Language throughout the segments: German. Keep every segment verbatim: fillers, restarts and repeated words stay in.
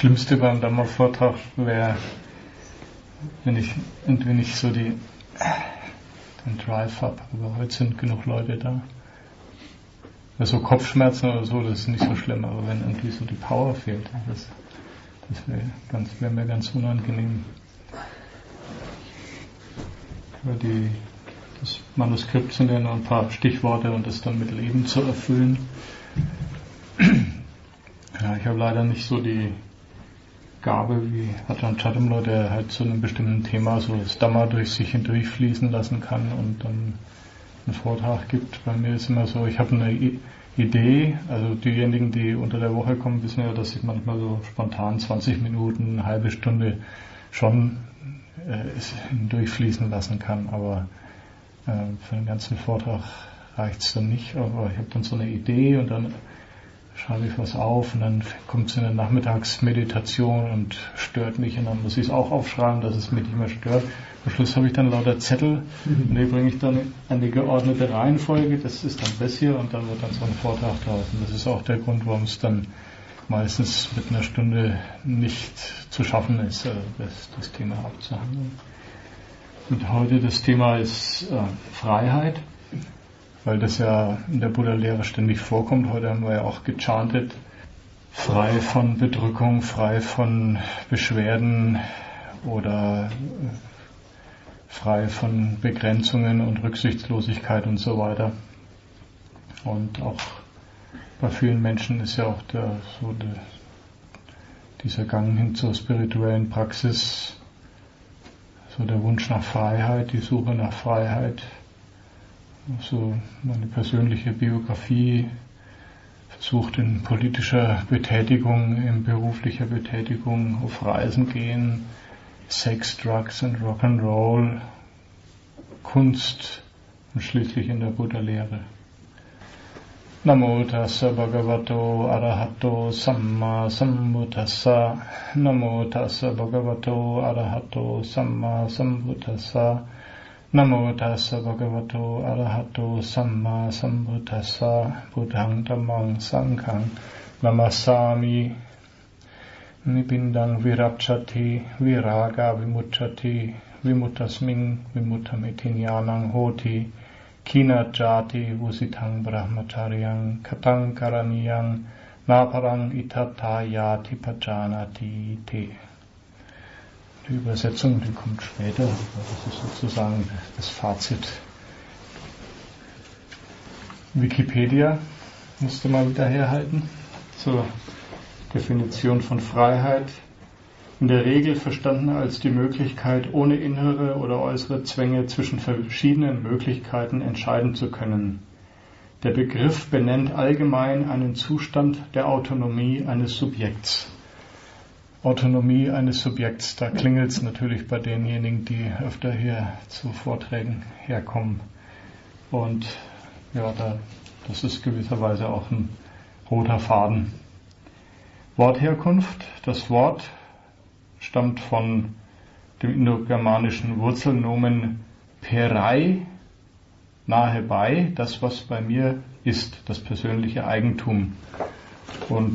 Schlimmste beim Dhamma-Vortrag wäre, wenn ich, wenn ich so die, den Drive habe, aber heute sind genug Leute da. Also Kopfschmerzen oder so, das ist nicht so schlimm, aber wenn irgendwie so die Power fehlt, das, das wäre ganz, wär mir ganz unangenehm. Über die, das Manuskript sind ja noch ein paar Stichworte und das dann mit Leben zu erfüllen. Ja, ich habe leider nicht so die Gabe wie Ajahn Chadamlo, der halt zu einem bestimmten Thema so das Dhamma durch sich hindurchfließen lassen kann und dann einen Vortrag gibt. Bei mir ist immer so, ich habe eine Idee, also diejenigen, die unter der Woche kommen, wissen ja, dass ich manchmal so spontan zwanzig Minuten, eine halbe Stunde schon äh, hindurchfließen lassen kann, aber äh, für den ganzen Vortrag reicht es dann nicht, aber ich habe dann so eine Idee und dann schreibe ich was auf und dann kommt es in der Nachmittagsmeditation und stört mich und dann muss ich es auch aufschreiben, dass es mich nicht mehr stört. Am Schluss habe ich dann lauter Zettel und die bringe ich dann an die geordnete Reihenfolge, das ist dann das hier und dann wird dann so ein Vortrag draus. Und das ist auch der Grund, warum es dann meistens mit einer Stunde nicht zu schaffen ist, das, das Thema abzuhandeln. Und heute das Thema ist äh, Freiheit. Weil das ja in der Buddha-Lehre ständig vorkommt. Heute haben wir ja auch gechantet, frei von Bedrückung, frei von Beschwerden oder frei von Begrenzungen und Rücksichtslosigkeit und so weiter. Und auch bei vielen Menschen ist ja auch der, so der, dieser Gang hin zur spirituellen Praxis, so der Wunsch nach Freiheit, die Suche nach Freiheit. So meine persönliche Biografie, versucht in politischer Betätigung, in beruflicher Betätigung, auf Reisen gehen, Sex, Drugs und Rock'n'Roll, Kunst und schließlich in der Buddha-Lehre. Namo tassa bhagavato arahato samma sambuddhassa. Namo tassa bhagavato arahato samma sambuddhassa. Namo tassa bhagavato arahato samma sambuddhassa buddhang dhammang sanghang namassami nibindang virapchati viraga vimucchati vimutasming vimuttamiti jnanang hoti kina jati vusitang brahmacharyang katang karaniyang naparang itatayati pajanati te. Die Übersetzung, die kommt später, das ist sozusagen das Fazit. Wikipedia musste mal wieder herhalten zur Definition von Freiheit. In der Regel verstanden als die Möglichkeit, ohne innere oder äußere Zwänge zwischen verschiedenen Möglichkeiten entscheiden zu können. Der Begriff benennt allgemein einen Zustand der Autonomie eines Subjekts. Autonomie eines Subjekts, da klingelt es natürlich bei denjenigen, die öfter hier zu Vorträgen herkommen. Und ja, da, das ist gewisserweise auch ein roter Faden. Wortherkunft. Das Wort stammt von dem indogermanischen Wurzelnomen perai, nahe bei, das was bei mir ist, das persönliche Eigentum. Und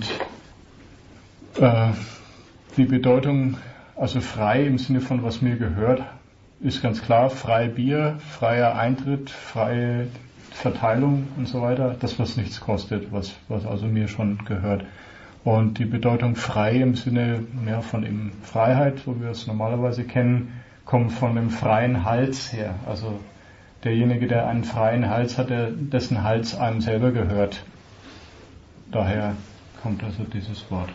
äh, die Bedeutung, also frei im Sinne von was mir gehört, ist ganz klar, frei Bier, freier Eintritt, freie Verteilung und so weiter, das was nichts kostet, was, was also mir schon gehört. Und die Bedeutung frei im Sinne ja, von eben Freiheit, so wie wir es normalerweise kennen, kommt von dem freien Hals her. Also derjenige, der einen freien Hals hat, der, dessen Hals einem selber gehört. Daher kommt also dieses Wort.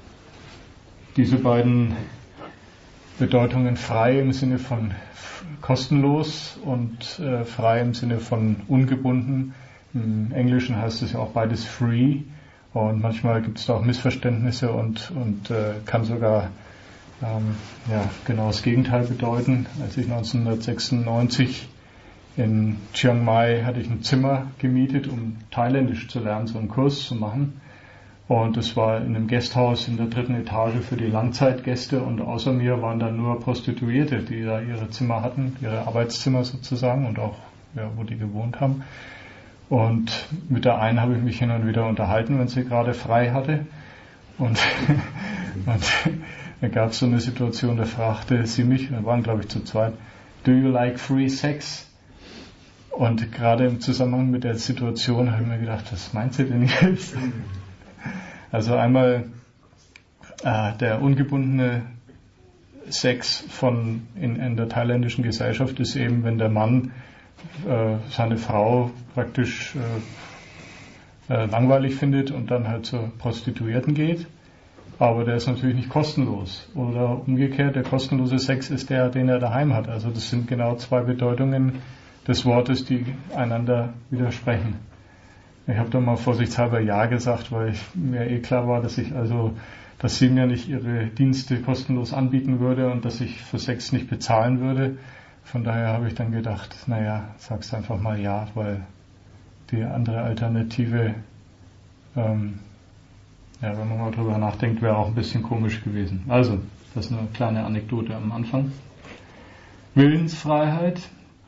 Diese beiden Bedeutungen frei im Sinne von kostenlos und äh, frei im Sinne von ungebunden. Im Englischen heißt es ja auch beides free und manchmal gibt es da auch Missverständnisse und, und äh, kann sogar ähm, ja, genau das Gegenteil bedeuten. Als ich neunzehnhundertsechsundneunzig in Chiang Mai hatte ich ein Zimmer gemietet, um Thailändisch zu lernen, so einen Kurs zu machen. Und es war in einem Gasthaus in der dritten Etage für die Langzeitgäste und außer mir waren dann nur Prostituierte, die da ihre Zimmer hatten, ihre Arbeitszimmer sozusagen und auch ja, wo die gewohnt haben. Und mit der einen habe ich mich hin und wieder unterhalten, wenn sie gerade frei hatte. Und Und da gab es so eine Situation, da fragte sie mich, wir waren glaube ich zu zweit, do you like free sex? Und gerade im Zusammenhang mit der Situation habe ich mir gedacht, was meint sie denn jetzt? Also einmal äh, der ungebundene Sex von in, in der thailändischen Gesellschaft ist eben, wenn der Mann äh, seine Frau praktisch äh, äh, langweilig findet und dann halt zur Prostituierten geht. Aber der ist natürlich nicht kostenlos. Oder umgekehrt, der kostenlose Sex ist der, den er daheim hat. Also das sind genau zwei Bedeutungen des Wortes, die einander widersprechen. Ich habe da mal vorsichtshalber Ja gesagt, weil ich, mir eh klar war, dass ich also, dass sie mir nicht ihre Dienste kostenlos anbieten würde und dass ich für Sex nicht bezahlen würde. Von daher habe ich dann gedacht, naja, sag's einfach mal Ja, weil die andere Alternative, ähm, ja, wenn man mal drüber nachdenkt, wäre auch ein bisschen komisch gewesen. Also, das ist eine kleine Anekdote am Anfang. Willensfreiheit.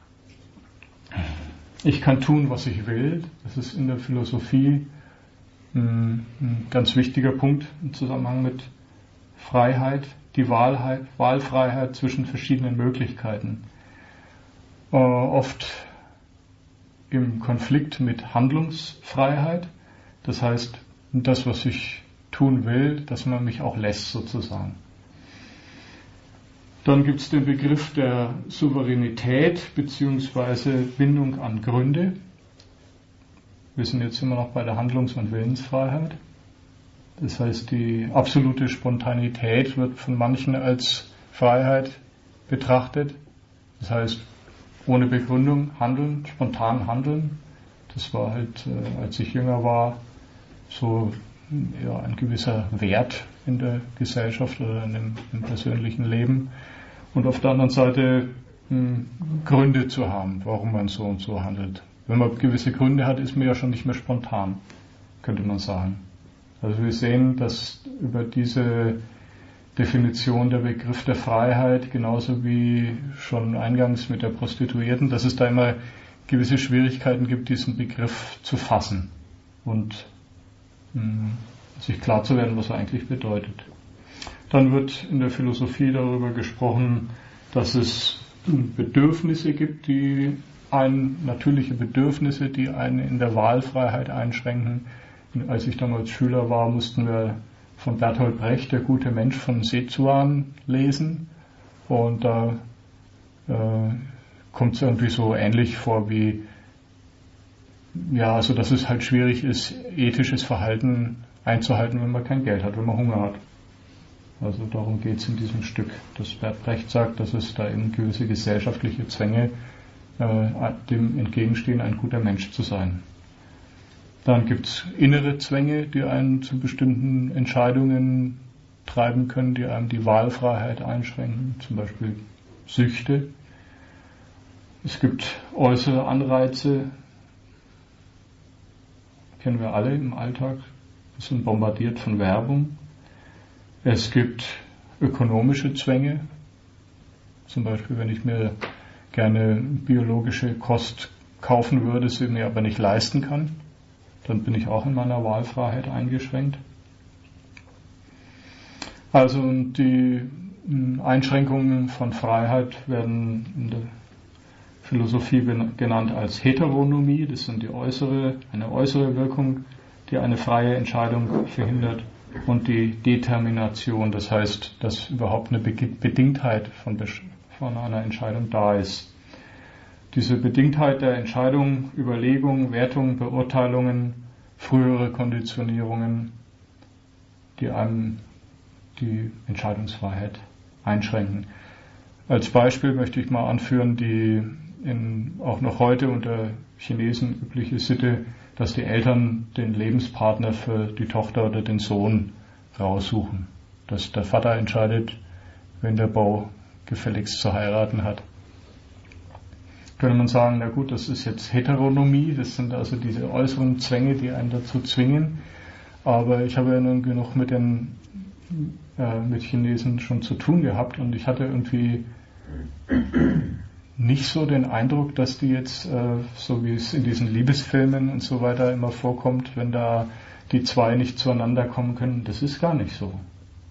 Ich kann tun, was ich will. Das ist in der Philosophie ein, ein ganz wichtiger Punkt im Zusammenhang mit Freiheit, die Wahlheit, Wahlfreiheit zwischen verschiedenen Möglichkeiten. Äh, oft im Konflikt mit Handlungsfreiheit. Das heißt, das, was ich tun will, dass man mich auch lässt sozusagen. Dann gibt es den Begriff der Souveränität bzw. Bindung an Gründe. Wir sind jetzt immer noch bei der Handlungs- und Willensfreiheit. Das heißt, die absolute Spontanität wird von manchen als Freiheit betrachtet. Das heißt, ohne Begründung handeln, spontan handeln. Das war halt, als ich jünger war, so ja, ein gewisser Wert in der Gesellschaft oder in dem, im persönlichen Leben. Und auf der anderen Seite mh, Gründe zu haben, warum man so und so handelt. Wenn man gewisse Gründe hat, ist man ja schon nicht mehr spontan, könnte man sagen. Also wir sehen, dass über diese Definition der Begriff der Freiheit, genauso wie schon eingangs mit der Prostituierten, dass es da immer gewisse Schwierigkeiten gibt, diesen Begriff zu fassen und mh, sich klar zu werden, was er eigentlich bedeutet. Dann wird in der Philosophie darüber gesprochen, dass es Bedürfnisse gibt, die einen, natürliche Bedürfnisse, die einen in der Wahlfreiheit einschränken. Und als ich damals Schüler war, mussten wir von Bertolt Brecht, Der gute Mensch von Sezuan, lesen. Und da äh, kommt es irgendwie so ähnlich vor wie, ja, also dass es halt schwierig ist, ethisches Verhalten einzuhalten, wenn man kein Geld hat, wenn man Hunger hat. Also darum geht es in diesem Stück, dass Bert Brecht sagt, dass es da eben gewisse gesellschaftliche Zwänge äh, dem entgegenstehen, ein guter Mensch zu sein. Dann gibt es innere Zwänge, die einen zu bestimmten Entscheidungen treiben können, die einem die Wahlfreiheit einschränken, zum Beispiel Süchte. Es gibt äußere Anreize, kennen wir alle im Alltag, wir sind bombardiert von Werbung. Es gibt ökonomische Zwänge, zum Beispiel wenn ich mir gerne biologische Kost kaufen würde, sie mir aber nicht leisten kann, dann bin ich auch in meiner Wahlfreiheit eingeschränkt. Also die Einschränkungen von Freiheit werden in der Philosophie genannt als Heteronomie, das sind die äußere, eine äußere Wirkung, die eine freie Entscheidung verhindert. Und die Determination, das heißt, dass überhaupt eine Bedingtheit von, von einer Entscheidung da ist. Diese Bedingtheit der Entscheidung, Überlegung, Wertung, Beurteilungen, frühere Konditionierungen, die einem die Entscheidungsfreiheit einschränken. Als Beispiel möchte ich mal anführen, die in, auch noch heute unter Chinesen übliche Sitte, dass die Eltern den Lebenspartner für die Tochter oder den Sohn raussuchen. Dass der Vater entscheidet, wenn der Bau gefälligst zu heiraten hat. Könnte man sagen, na gut, das ist jetzt Heteronomie, das sind also diese äußeren Zwänge, die einen dazu zwingen. Aber ich habe ja nun genug mit den äh, mit Chinesen schon zu tun gehabt und ich hatte irgendwie nicht so den Eindruck, dass die jetzt, äh, so wie es in diesen Liebesfilmen und so weiter immer vorkommt, wenn da die zwei nicht zueinander kommen können, das ist gar nicht so.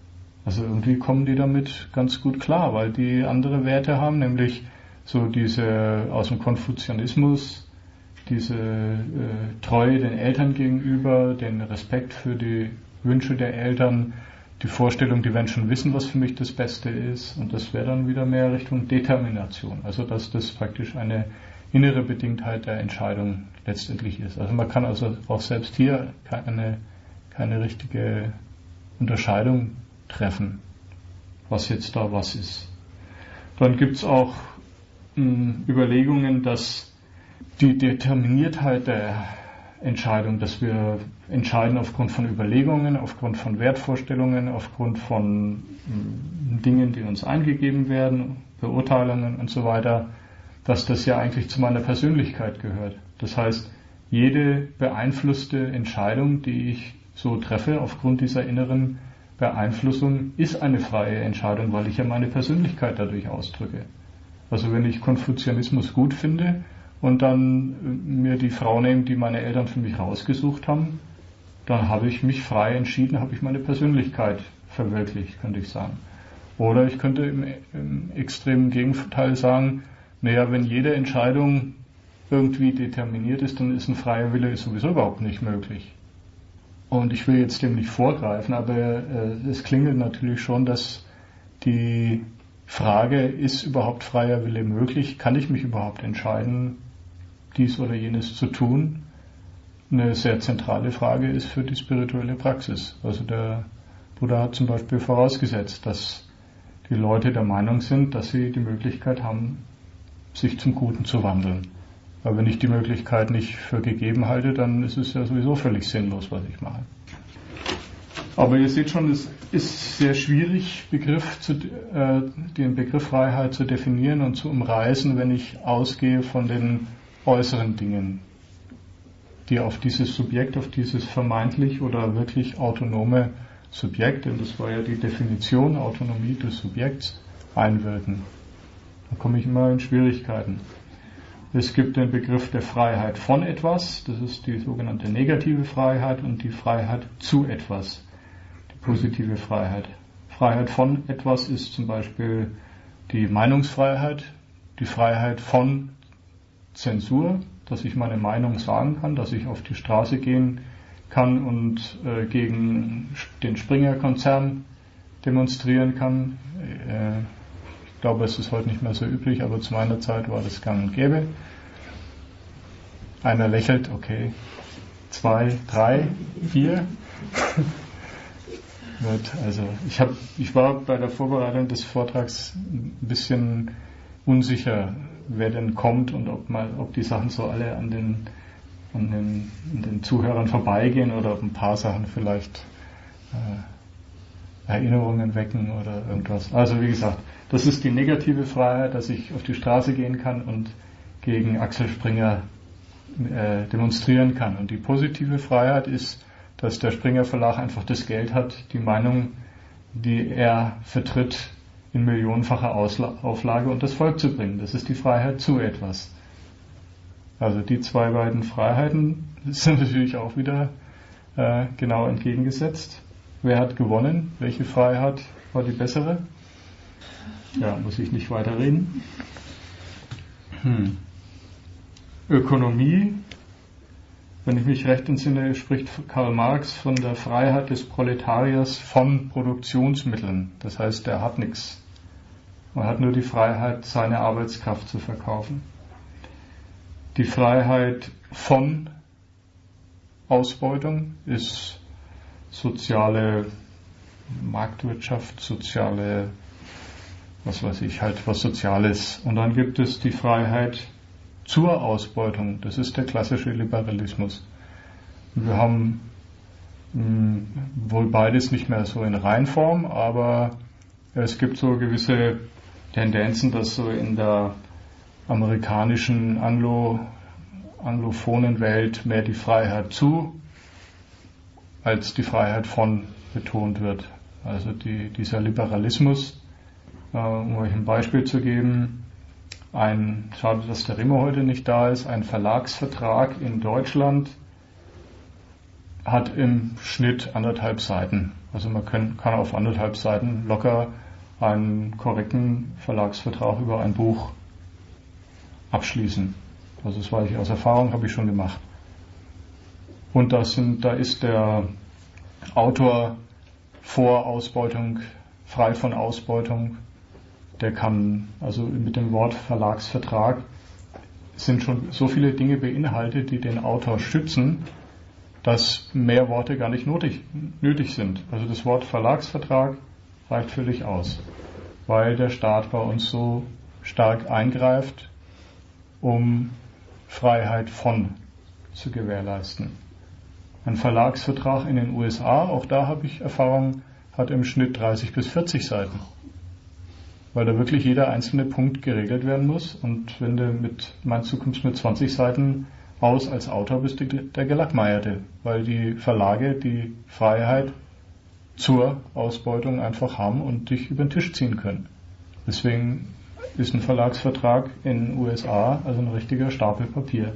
Also irgendwie kommen die damit ganz gut klar, weil die andere Werte haben, nämlich so diese aus dem Konfuzianismus, diese äh, Treue den Eltern gegenüber, den Respekt für die Wünsche der Eltern, die Vorstellung, die werden schon wissen, was für mich das Beste ist. Und das wäre dann wieder mehr Richtung Determination. Also dass das praktisch eine innere Bedingtheit der Entscheidung letztendlich ist. Also man kann also auch selbst hier keine, keine richtige Unterscheidung treffen, was jetzt da was ist. Dann gibt es auch mh, Überlegungen, dass die Determiniertheit der Entscheidung, dass wir entscheiden aufgrund von Überlegungen, aufgrund von Wertvorstellungen, aufgrund von mh, Dingen, die uns eingegeben werden, Beurteilungen und so weiter, dass das ja eigentlich zu meiner Persönlichkeit gehört. Das heißt, jede beeinflusste Entscheidung, die ich so treffe, aufgrund dieser inneren Beeinflussung, ist eine freie Entscheidung, weil ich ja meine Persönlichkeit dadurch ausdrücke. Also wenn ich Konfuzianismus gut finde und dann mir die Frau nehme, die meine Eltern für mich rausgesucht haben, dann habe ich mich frei entschieden, habe ich meine Persönlichkeit verwirklicht, könnte ich sagen. Oder ich könnte im, im extremen Gegenteil sagen, naja, wenn jede Entscheidung irgendwie determiniert ist, dann ist ein freier Wille sowieso überhaupt nicht möglich. Und ich will jetzt dem nicht vorgreifen, aber äh, es klingelt natürlich schon, dass die Frage, ist überhaupt freier Wille möglich? Kann ich mich überhaupt entscheiden, dies oder jenes zu tun? Eine sehr zentrale Frage ist für die spirituelle Praxis. Also der Buddha hat zum Beispiel vorausgesetzt, dass die Leute der Meinung sind, dass sie die Möglichkeit haben, sich zum Guten zu wandeln. Aber wenn ich die Möglichkeit nicht für gegeben halte, dann ist es ja sowieso völlig sinnlos, was ich mache. Aber ihr seht schon, es ist sehr schwierig, Begriff zu, äh, den Begriff Freiheit zu definieren und zu umreißen, wenn ich ausgehe von den äußeren Dingen, die auf dieses Subjekt, auf dieses vermeintlich oder wirklich autonome Subjekt, denn das war ja die Definition, Autonomie des Subjekts, einwirken. Da komme ich immer in Schwierigkeiten. Es gibt den Begriff der Freiheit von etwas, das ist die sogenannte negative Freiheit, und die Freiheit zu etwas, die positive Freiheit. Freiheit von etwas ist zum Beispiel die Meinungsfreiheit, die Freiheit von Zensur, dass ich meine Meinung sagen kann, dass ich auf die Straße gehen kann und äh, gegen den Springer-Konzern demonstrieren kann. Äh, Ich glaube, es ist heute nicht mehr so üblich, aber zu meiner Zeit war das gang und gäbe. Einer lächelt, okay. Zwei, drei, vier. Also ich, hab, ich war bei der Vorbereitung des Vortrags ein bisschen unsicher, wer denn kommt und ob, mal, ob die Sachen so alle an den, an den, an den Zuhörern vorbeigehen oder ob ein paar Sachen vielleicht äh, Erinnerungen wecken oder irgendwas. Also wie gesagt, das ist die negative Freiheit, dass ich auf die Straße gehen kann und gegen Axel Springer äh, demonstrieren kann. Und die positive Freiheit ist, dass der Springer Verlag einfach das Geld hat, die Meinung, die er vertritt, in millionenfacher Ausla- Auflage und das Volk zu bringen. Das ist die Freiheit zu etwas. Also die zwei beiden Freiheiten sind natürlich auch wieder äh, genau entgegengesetzt. Wer hat gewonnen? Welche Freiheit war die bessere? Ja, muss ich nicht weiter reden. Hm. Ökonomie, wenn ich mich recht entsinne, spricht Karl Marx von der Freiheit des Proletariers von Produktionsmitteln. Das heißt, er hat nichts. Man hat nur die Freiheit, seine Arbeitskraft zu verkaufen. Die Freiheit von Ausbeutung ist soziale Marktwirtschaft, soziale, was weiß ich, halt was Soziales. Und dann gibt es die Freiheit zur Ausbeutung. Das ist der klassische Liberalismus. Wir haben mh, wohl beides nicht mehr so in Reinform, aber es gibt so gewisse Tendenzen, dass so in der amerikanischen Anglo, anglophonen Welt mehr die Freiheit zu als die Freiheit von betont wird. Also die, dieser Liberalismus, äh, um euch ein Beispiel zu geben, ein, schade, dass der Remo heute nicht da ist, ein Verlagsvertrag in Deutschland hat im Schnitt anderthalb Seiten. Also man kann, kann auf anderthalb Seiten locker einen korrekten Verlagsvertrag über ein Buch abschließen. Also das weiß ich aus Erfahrung, habe ich schon gemacht. Und das sind, da ist der Autor vor Ausbeutung, frei von Ausbeutung. Der kann, also mit dem Wort Verlagsvertrag sind schon so viele Dinge beinhaltet, die den Autor schützen, dass mehr Worte gar nicht nötig, nötig sind. Also das Wort Verlagsvertrag reicht völlig aus, weil der Staat bei uns so stark eingreift, um Freiheit von zu gewährleisten. Ein Verlagsvertrag in den U S A, auch da habe ich Erfahrung, hat im Schnitt dreißig bis vierzig Seiten, weil da wirklich jeder einzelne Punkt geregelt werden muss. Und wenn du mit, meinst du, kommst mit zwanzig Seiten aus als Autor, bist du der Gelackmeierte, weil die Verlage die Freiheit zur Ausbeutung einfach haben und dich über den Tisch ziehen können. Deswegen ist ein Verlagsvertrag in den U S A also ein richtiger Stapel Papier.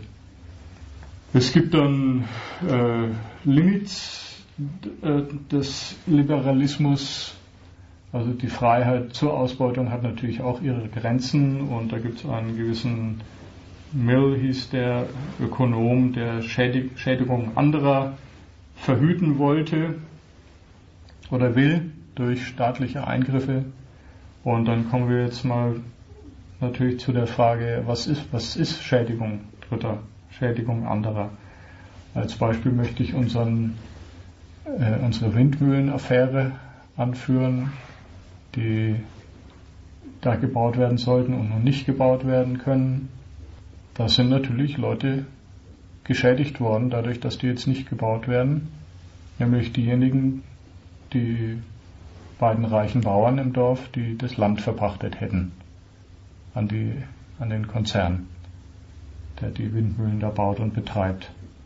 Es gibt dann äh, Limits äh, des Liberalismus, also die Freiheit zur Ausbeutung hat natürlich auch ihre Grenzen und da gibt es einen gewissen Mill, hieß der Ökonom, der Schädig- Schädigung anderer verhüten wollte oder will durch staatliche Eingriffe. Und dann kommen wir jetzt mal natürlich zu der Frage, was ist, was ist Schädigung Dritter, Schädigung anderer? Als Beispiel möchte ich unseren, äh, unsere Windmühlenaffäre anführen, die da gebaut werden sollten und noch nicht gebaut werden können. Da sind natürlich Leute geschädigt worden, dadurch, dass die jetzt nicht gebaut werden, nämlich diejenigen, die beiden reichen Bauern im Dorf, die das Land verpachtet hätten an, die, an den Konzern, der die Windmühlen da baut und betreibt.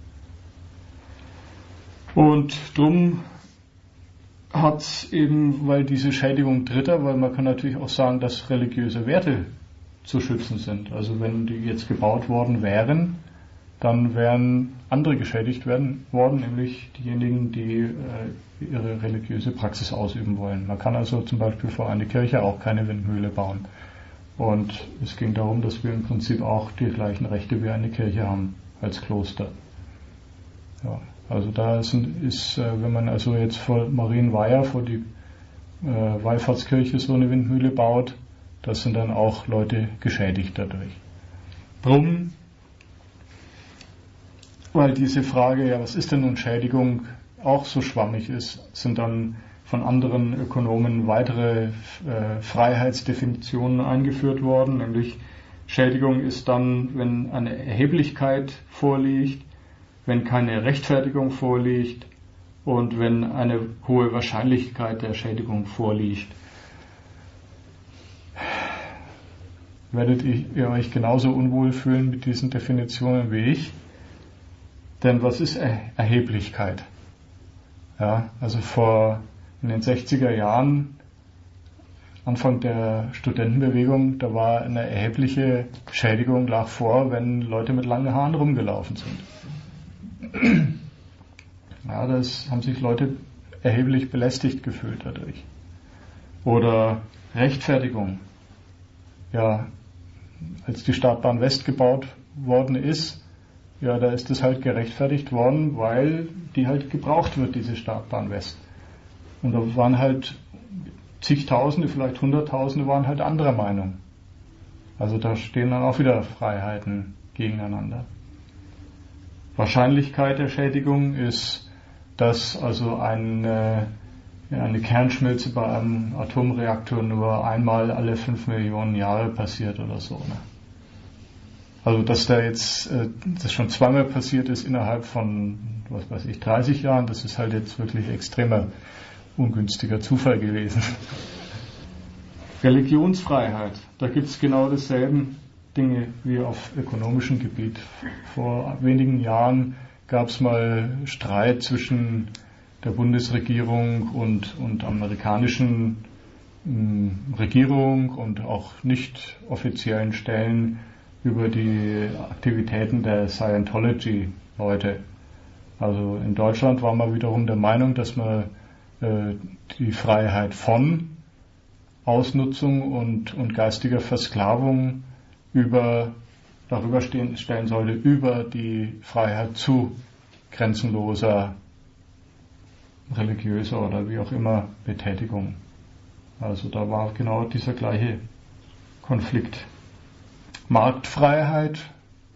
Und drum hat es eben, weil diese Schädigung Dritter, weil man kann natürlich auch sagen, dass religiöse Werte zu schützen sind. Also wenn die jetzt gebaut worden wären, dann wären andere geschädigt werden worden, nämlich diejenigen, die äh, ihre religiöse Praxis ausüben wollen. Man kann also zum Beispiel vor eine Kirche auch keine Windmühle bauen. Und es ging darum, dass wir im Prinzip auch die gleichen Rechte wie eine Kirche haben als Kloster. Ja, also da ist, ist, wenn man also jetzt vor Marienweiher, vor die äh, Wallfahrtskirche so eine Windmühle baut, das sind dann auch Leute geschädigt dadurch. Drum, weil diese Frage, ja, was ist denn nun Schädigung, auch so schwammig ist, sind dann von anderen Ökonomen weitere äh, Freiheitsdefinitionen eingeführt worden, nämlich Schädigung ist dann, wenn eine Erheblichkeit vorliegt, wenn keine Rechtfertigung vorliegt und wenn eine hohe Wahrscheinlichkeit der Schädigung vorliegt. Werdet ihr euch genauso unwohl fühlen mit diesen Definitionen wie ich? Denn was ist er- Erheblichkeit? Ja, also vor in den sechziger Jahren, Anfang der Studentenbewegung, da war eine erhebliche Schädigung lag vor, wenn Leute mit langen Haaren rumgelaufen sind. Ja, das haben sich Leute erheblich belästigt gefühlt dadurch. Oder Rechtfertigung. Ja, als die Startbahn West gebaut worden ist, ja, da ist es halt gerechtfertigt worden, weil die halt gebraucht wird, diese Startbahn West. Und da waren halt zigtausende, vielleicht hunderttausende waren halt anderer Meinung. Also da stehen dann auch wieder Freiheiten gegeneinander. Wahrscheinlichkeit der Schädigung ist, dass also eine, eine Kernschmelze bei einem Atomreaktor nur einmal alle fünf Millionen Jahre passiert oder so. Ne? Also dass da jetzt das schon zweimal passiert ist innerhalb von, was weiß ich, dreißig Jahren, das ist halt jetzt wirklich extremer ungünstiger Zufall gewesen. Religionsfreiheit, da gibt es genau dieselben Dinge wie auf ökonomischem Gebiet. Vor wenigen Jahren gab es mal Streit zwischen der Bundesregierung und, und amerikanischen mh, Regierung und auch nicht offiziellen Stellen über die Aktivitäten der Scientology-Leute. Also in Deutschland war man wiederum der Meinung, dass man äh, die Freiheit von Ausnutzung und, und geistiger Versklavung über, darüber stehen, stellen sollte, über die Freiheit zu grenzenloser religiöser oder wie auch immer Betätigung. Also da war genau dieser gleiche Konflikt. Marktfreiheit,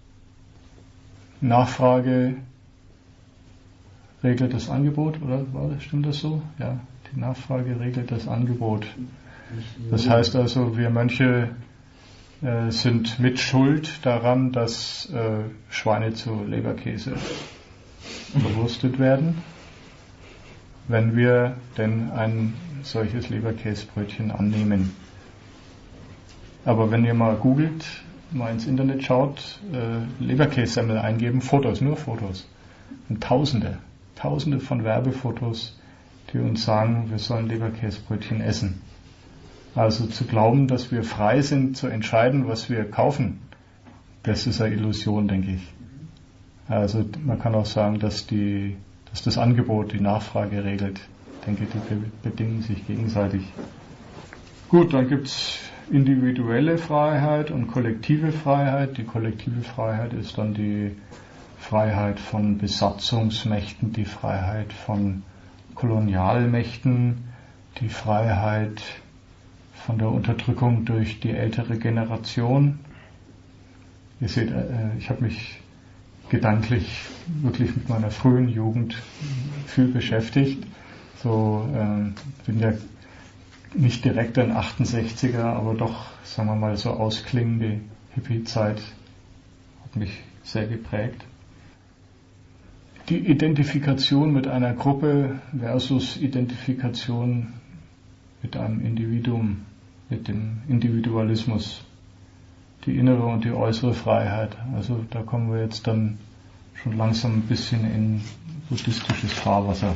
Nachfrage regelt das Angebot, oder war das, stimmt das so? Ja, die Nachfrage regelt das Angebot. Das heißt also, wir Mönche äh, sind mit Schuld daran, dass äh, Schweine zu Leberkäse verwurstet werden, wenn wir denn ein solches Leberkäsebrötchen annehmen. Aber wenn ihr mal googelt, mal ins Internet schaut, äh, Leberkässemmel eingeben, Fotos, nur Fotos. Und Tausende, Tausende von Werbefotos, die uns sagen, wir sollen Leberkäsebrötchen essen. Also zu glauben, dass wir frei sind zu entscheiden, was wir kaufen, das ist eine Illusion, denke ich. Also man kann auch sagen, dass, die, dass das Angebot die Nachfrage regelt. Ich denke, die bedingen sich gegenseitig. Gut, dann gibt es individuelle Freiheit und kollektive Freiheit. Die kollektive Freiheit ist dann die Freiheit von Besatzungsmächten, die Freiheit von Kolonialmächten, die Freiheit von der Unterdrückung durch die ältere Generation. Ihr seht, ich habe mich gedanklich wirklich mit meiner frühen Jugend viel beschäftigt. So, äh, bin ja nicht direkt ein achtundsechziger, aber doch, sagen wir mal, so ausklingende Hippie-Zeit hat mich sehr geprägt. Die Identifikation mit einer Gruppe versus Identifikation mit einem Individuum, mit dem Individualismus, die innere und die äußere Freiheit. Also da kommen wir jetzt dann schon langsam ein bisschen in buddhistisches Fahrwasser.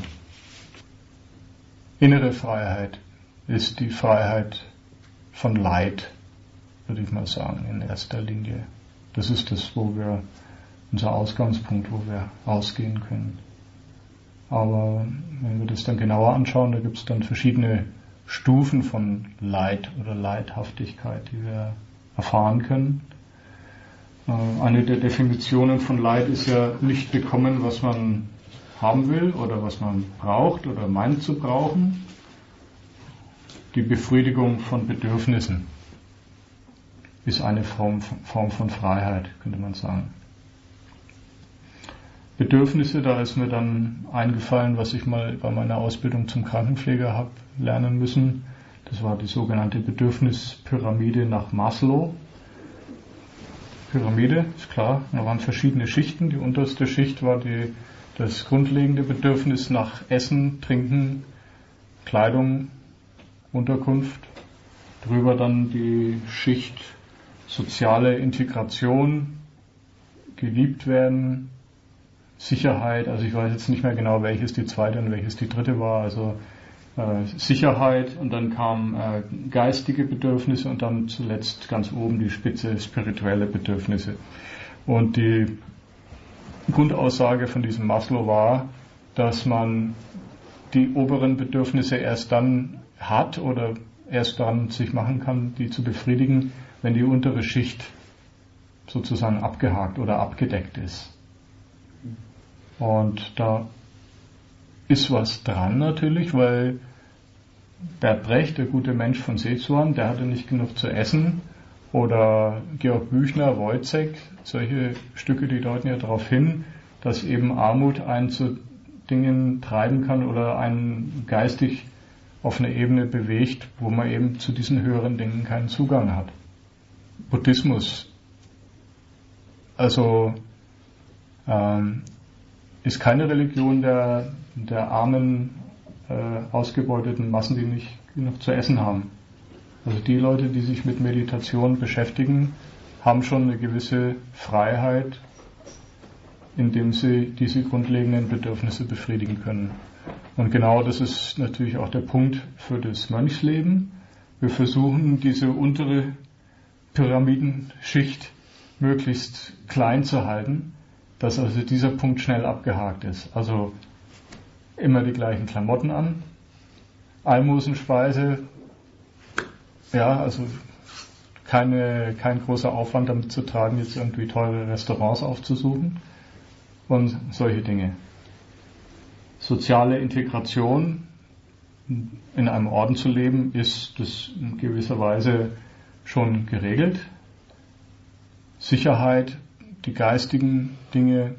Innere Freiheit ist die Freiheit von Leid, würde ich mal sagen, in erster Linie. Das ist das, wo wir, unser Ausgangspunkt, wo wir ausgehen können. Aber wenn wir das dann genauer anschauen, da gibt es dann verschiedene Stufen von Leid oder Leidhaftigkeit, die wir erfahren können. Eine der Definitionen von Leid ist ja nicht bekommen, was man haben will oder was man braucht oder meint zu brauchen. Die Befriedigung von Bedürfnissen ist eine Form, Form von Freiheit, könnte man sagen. Bedürfnisse, da ist mir dann eingefallen, was ich mal bei meiner Ausbildung zum Krankenpfleger habe lernen müssen. Das war die sogenannte Bedürfnispyramide nach Maslow. Pyramide, ist klar, da waren verschiedene Schichten. Die unterste Schicht war die, das grundlegende Bedürfnis nach Essen, Trinken, Kleidung, Unterkunft. Drüber dann die Schicht soziale Integration, geliebt werden, Sicherheit, also ich weiß jetzt nicht mehr genau, welches die zweite und welches die dritte war, also äh, Sicherheit, und dann kamen äh, geistige Bedürfnisse und dann zuletzt ganz oben die Spitze spirituelle Bedürfnisse. Und die Grundaussage von diesem Maslow war, dass man die oberen Bedürfnisse erst dann hat oder erst dann sich machen kann, die zu befriedigen, wenn die untere Schicht sozusagen abgehakt oder abgedeckt ist. Und da ist was dran natürlich, weil Bert Brecht, der gute Mensch von Sezuan, der hatte nicht genug zu essen, oder Georg Büchner, Wojciech, solche Stücke, die deuten ja darauf hin, dass eben Armut einen zu Dingen treiben kann oder einen geistig auf eine Ebene bewegt, wo man eben zu diesen höheren Dingen keinen Zugang hat. Buddhismus, also ähm, ist keine Religion der, der armen, äh, ausgebeuteten Massen, die nicht genug zu essen haben. Also die Leute, die sich mit Meditation beschäftigen, haben schon eine gewisse Freiheit, indem sie diese grundlegenden Bedürfnisse befriedigen können. Und genau das ist natürlich auch der Punkt für das Mönchsleben. Wir versuchen, diese untere Pyramidenschicht möglichst klein zu halten, dass also dieser Punkt schnell abgehakt ist. Also immer die gleichen Klamotten an, Almosenspeise, ja, also keine, kein großer Aufwand damit zu tragen, jetzt irgendwie teure Restaurants aufzusuchen und solche Dinge. Soziale Integration, in einem Orden zu leben, ist das in gewisser Weise schon geregelt. Sicherheit, die geistigen Dinge.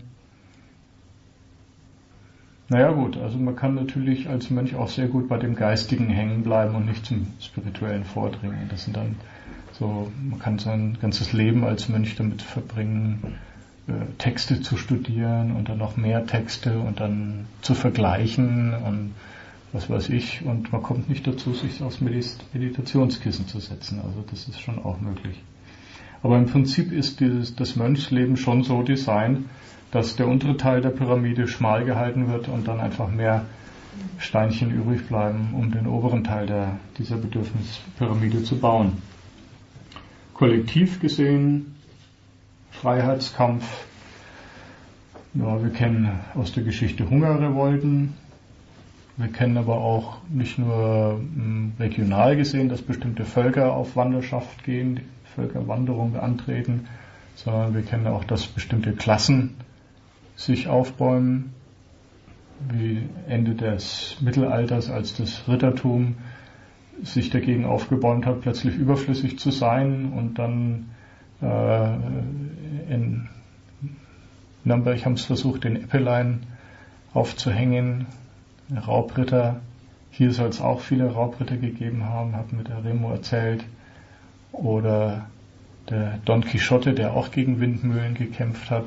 Naja gut, also man kann natürlich als Mönch auch sehr gut bei dem Geistigen hängen bleiben und nicht zum Spirituellen vordringen. Das sind dann so, man kann sein ganzes Leben als Mönch damit verbringen, Texte zu studieren und dann noch mehr Texte und dann zu vergleichen und was weiß ich, und man kommt nicht dazu, sich aufs Meditationskissen zu setzen. Also das ist schon auch möglich. Aber im Prinzip ist dieses, das Mönchsleben schon so designt, dass der untere Teil der Pyramide schmal gehalten wird und dann einfach mehr Steinchen übrig bleiben, um den oberen Teil der, dieser Bedürfnispyramide zu bauen. Kollektiv gesehen, Freiheitskampf, ja, wir kennen aus der Geschichte Hungerrevolten, wir kennen aber auch nicht nur m, regional gesehen, dass bestimmte Völker auf Wanderschaft gehen, die Völkerwanderung antreten, sondern wir kennen auch, dass bestimmte Klassen sich aufbäumen, wie Ende des Mittelalters, als das Rittertum sich dagegen aufgebäumt hat, plötzlich überflüssig zu sein und dann äh, in Nürnberg haben es versucht, den Eppelein aufzuhängen, Raubritter. Hier soll es auch viele Raubritter gegeben haben, hat mir der Remo erzählt. Oder der Don Quixote, der auch gegen Windmühlen gekämpft hat.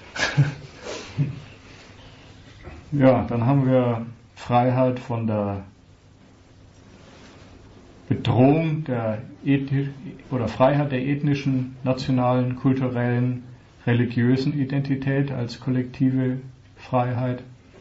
Ja, dann haben wir Freiheit von der Bedrohung der Ethni- oder Freiheit der ethnischen, nationalen, kulturellen, religiösen Identität als kollektive Freiheit.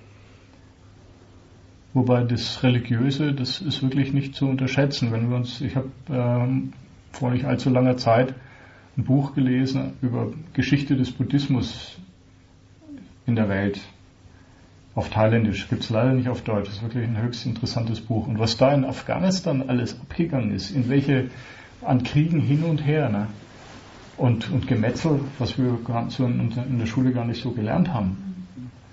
Wobei das Religiöse, das ist wirklich nicht zu unterschätzen. Wenn wir uns, ich habe ähm, vor nicht allzu langer Zeit ein Buch gelesen über Geschichte des Buddhismus in der Welt. Auf Thailändisch, gibt es leider nicht auf Deutsch, das ist wirklich ein höchst interessantes Buch. Und was da in Afghanistan alles abgegangen ist, in welche, an Kriegen hin und her, ne? und, und Gemetzel, was wir so in, in der Schule gar nicht so gelernt haben.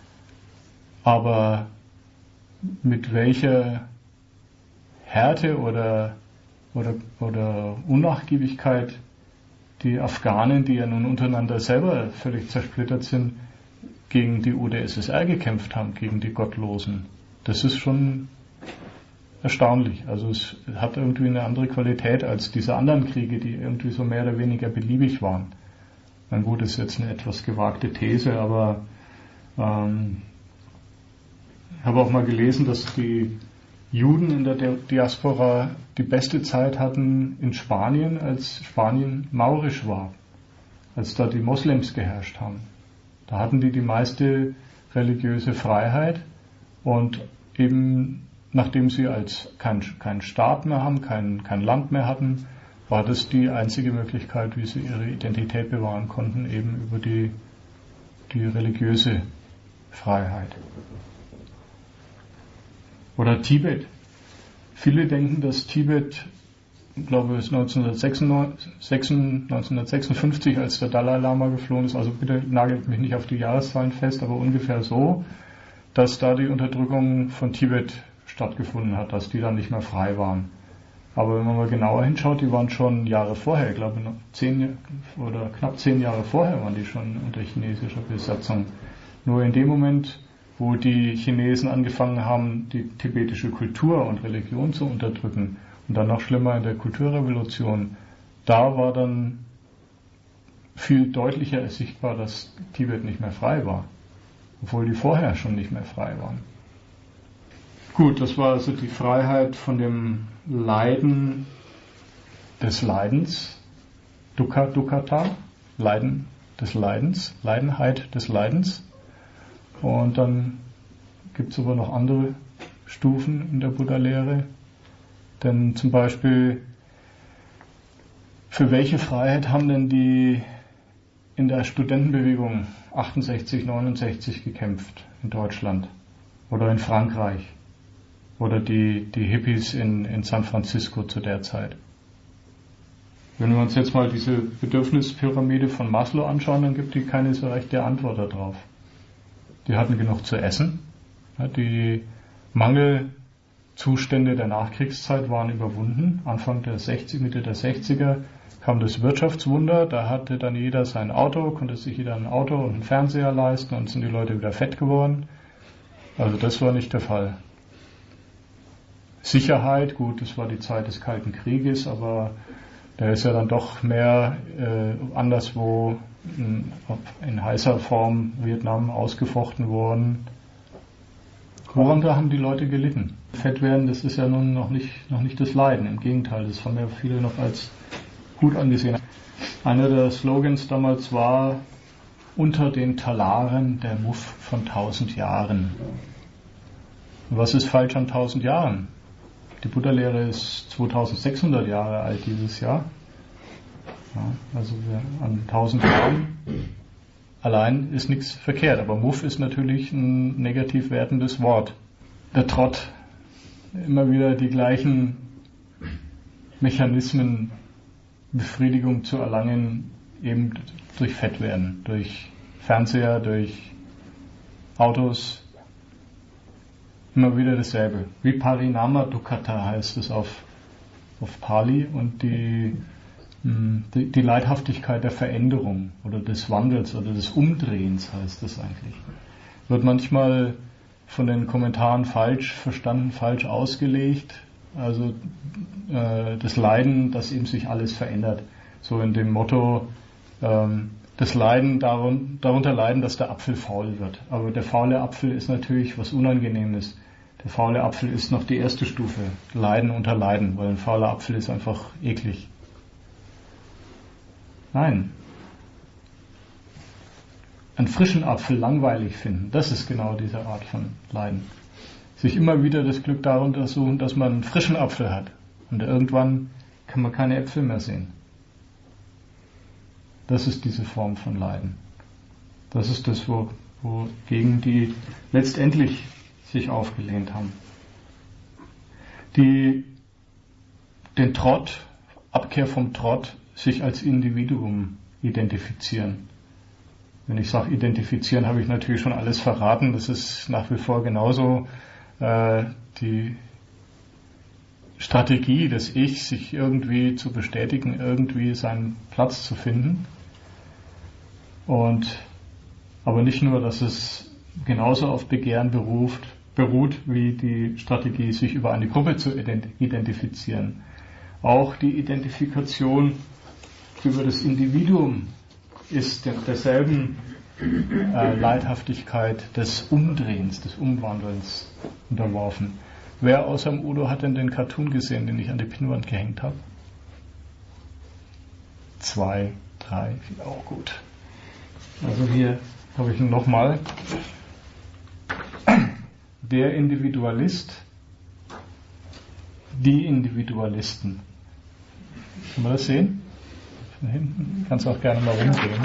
Aber mit welcher Härte oder, oder, oder Unnachgiebigkeit die Afghanen, die ja nun untereinander selber völlig zersplittert sind, gegen die U d S S R gekämpft haben, gegen die Gottlosen. Das ist schon erstaunlich. Also es hat irgendwie eine andere Qualität als diese anderen Kriege, die irgendwie so mehr oder weniger beliebig waren. Mein gut, ist jetzt eine etwas gewagte These, aber ähm, ich habe auch mal gelesen, dass die Juden in der Diaspora die beste Zeit hatten in Spanien, als Spanien maurisch war, als da die Moslems geherrscht haben. Da hatten die die meiste religiöse Freiheit und eben nachdem sie als kein, kein Staat mehr haben, kein, kein Land mehr hatten, war das die einzige Möglichkeit, wie sie ihre Identität bewahren konnten, eben über die, die religiöse Freiheit. Oder Tibet. Viele denken, dass Tibet, ich glaube es neunzehnhundertsechsundfünfzig, als der Dalai Lama geflohen ist, also bitte nagelt mich nicht auf die Jahreszahlen fest, aber ungefähr so, dass da die Unterdrückung von Tibet stattgefunden hat, dass die dann nicht mehr frei waren. Aber wenn man mal genauer hinschaut, die waren schon Jahre vorher, ich glaube zehn oder knapp zehn Jahre vorher waren die schon unter chinesischer Besatzung. Nur in dem Moment, wo die Chinesen angefangen haben, die tibetische Kultur und Religion zu unterdrücken, und dann noch schlimmer in der Kulturrevolution, da war dann viel deutlicher sichtbar, dass Tibet nicht mehr frei war, obwohl die vorher schon nicht mehr frei waren. Gut, das war also die Freiheit von dem Leiden des Leidens, Dukkha, Dukkata, Leiden des Leidens, Leidenheit des Leidens. Und dann gibt es aber noch andere Stufen in der Buddha-Lehre. Denn zum Beispiel, für welche Freiheit haben denn die in der Studentenbewegung achtundsechzig, neunundsechzig gekämpft in Deutschland oder in Frankreich oder die, die Hippies in, in San Francisco zu der Zeit. Wenn wir uns jetzt mal diese Bedürfnispyramide von Maslow anschauen, dann gibt die keine so rechte Antwort darauf. Die hatten genug zu essen. Die Mangelzustände der Nachkriegszeit waren überwunden. Anfang der sechziger, Mitte der sechziger kam das Wirtschaftswunder. Da hatte dann jeder sein Auto, konnte sich jeder ein Auto und einen Fernseher leisten und sind die Leute wieder fett geworden. Also das war nicht der Fall. Sicherheit, gut, das war die Zeit des Kalten Krieges, aber der ist ja dann doch mehr äh, anderswo in, in heißer Form Vietnam ausgefochten worden. Woran da haben die Leute gelitten? Fett werden, das ist ja nun noch nicht, noch nicht das Leiden. Im Gegenteil, das haben ja viele noch als gut angesehen. Einer der Slogans damals war: unter den Talaren der Muff von tausend Jahren. Und was ist falsch an tausend Jahren? Die Buddha-Lehre ist zweitausendsechshundert Jahre alt dieses Jahr. Ja, also wir, an tausend Jahren allein ist nichts verkehrt. Aber Muff ist natürlich ein negativ wertendes Wort. Der Trott, immer wieder die gleichen Mechanismen, Befriedigung zu erlangen, eben durch Fettwerden, durch Fernseher, durch Autos. Immer wieder dasselbe. Viparinama Dukkata heißt es auf, auf Pali, und die, die, die Leidhaftigkeit der Veränderung oder des Wandels oder des Umdrehens heißt es eigentlich. Wird manchmal von den Kommentaren falsch verstanden, falsch ausgelegt. Also äh, das Leiden, dass eben sich alles verändert. So in dem Motto, ähm, das Leiden, darun, darunter leiden, dass der Apfel faul wird. Aber der faule Apfel ist natürlich was Unangenehmes. Der faule Apfel ist noch die erste Stufe. Leiden unter Leiden, weil ein fauler Apfel ist einfach eklig. Nein. Einen frischen Apfel langweilig finden, das ist genau diese Art von Leiden. Sich immer wieder das Glück darunter suchen, dass man einen frischen Apfel hat. Und irgendwann kann man keine Äpfel mehr sehen. Das ist diese Form von Leiden. Das ist das, wo, wogegen die letztendlich sich aufgelehnt haben. Die den Trott, Abkehr vom Trott, sich als Individuum identifizieren. Wenn ich sage identifizieren, habe ich natürlich schon alles verraten. Das ist nach wie vor genauso äh, die Strategie des Ich, sich irgendwie zu bestätigen, irgendwie seinen Platz zu finden. Und aber nicht nur, dass es genauso auf Begehren beruft, beruht, wie die Strategie, sich über eine Gruppe zu identifizieren. Auch die Identifikation über das Individuum ist derselben äh, Leidhaftigkeit des Umdrehens, des Umwandelns unterworfen. Wer außer dem Udo hat denn den Cartoon gesehen, den ich an die Pinnwand gehängt habe? Zwei, drei, vier, auch gut. Also hier habe ich ihn nochmal. Der Individualist, die Individualisten. Kann man das sehen? Von hinten. Kannst auch gerne mal rumdrehen.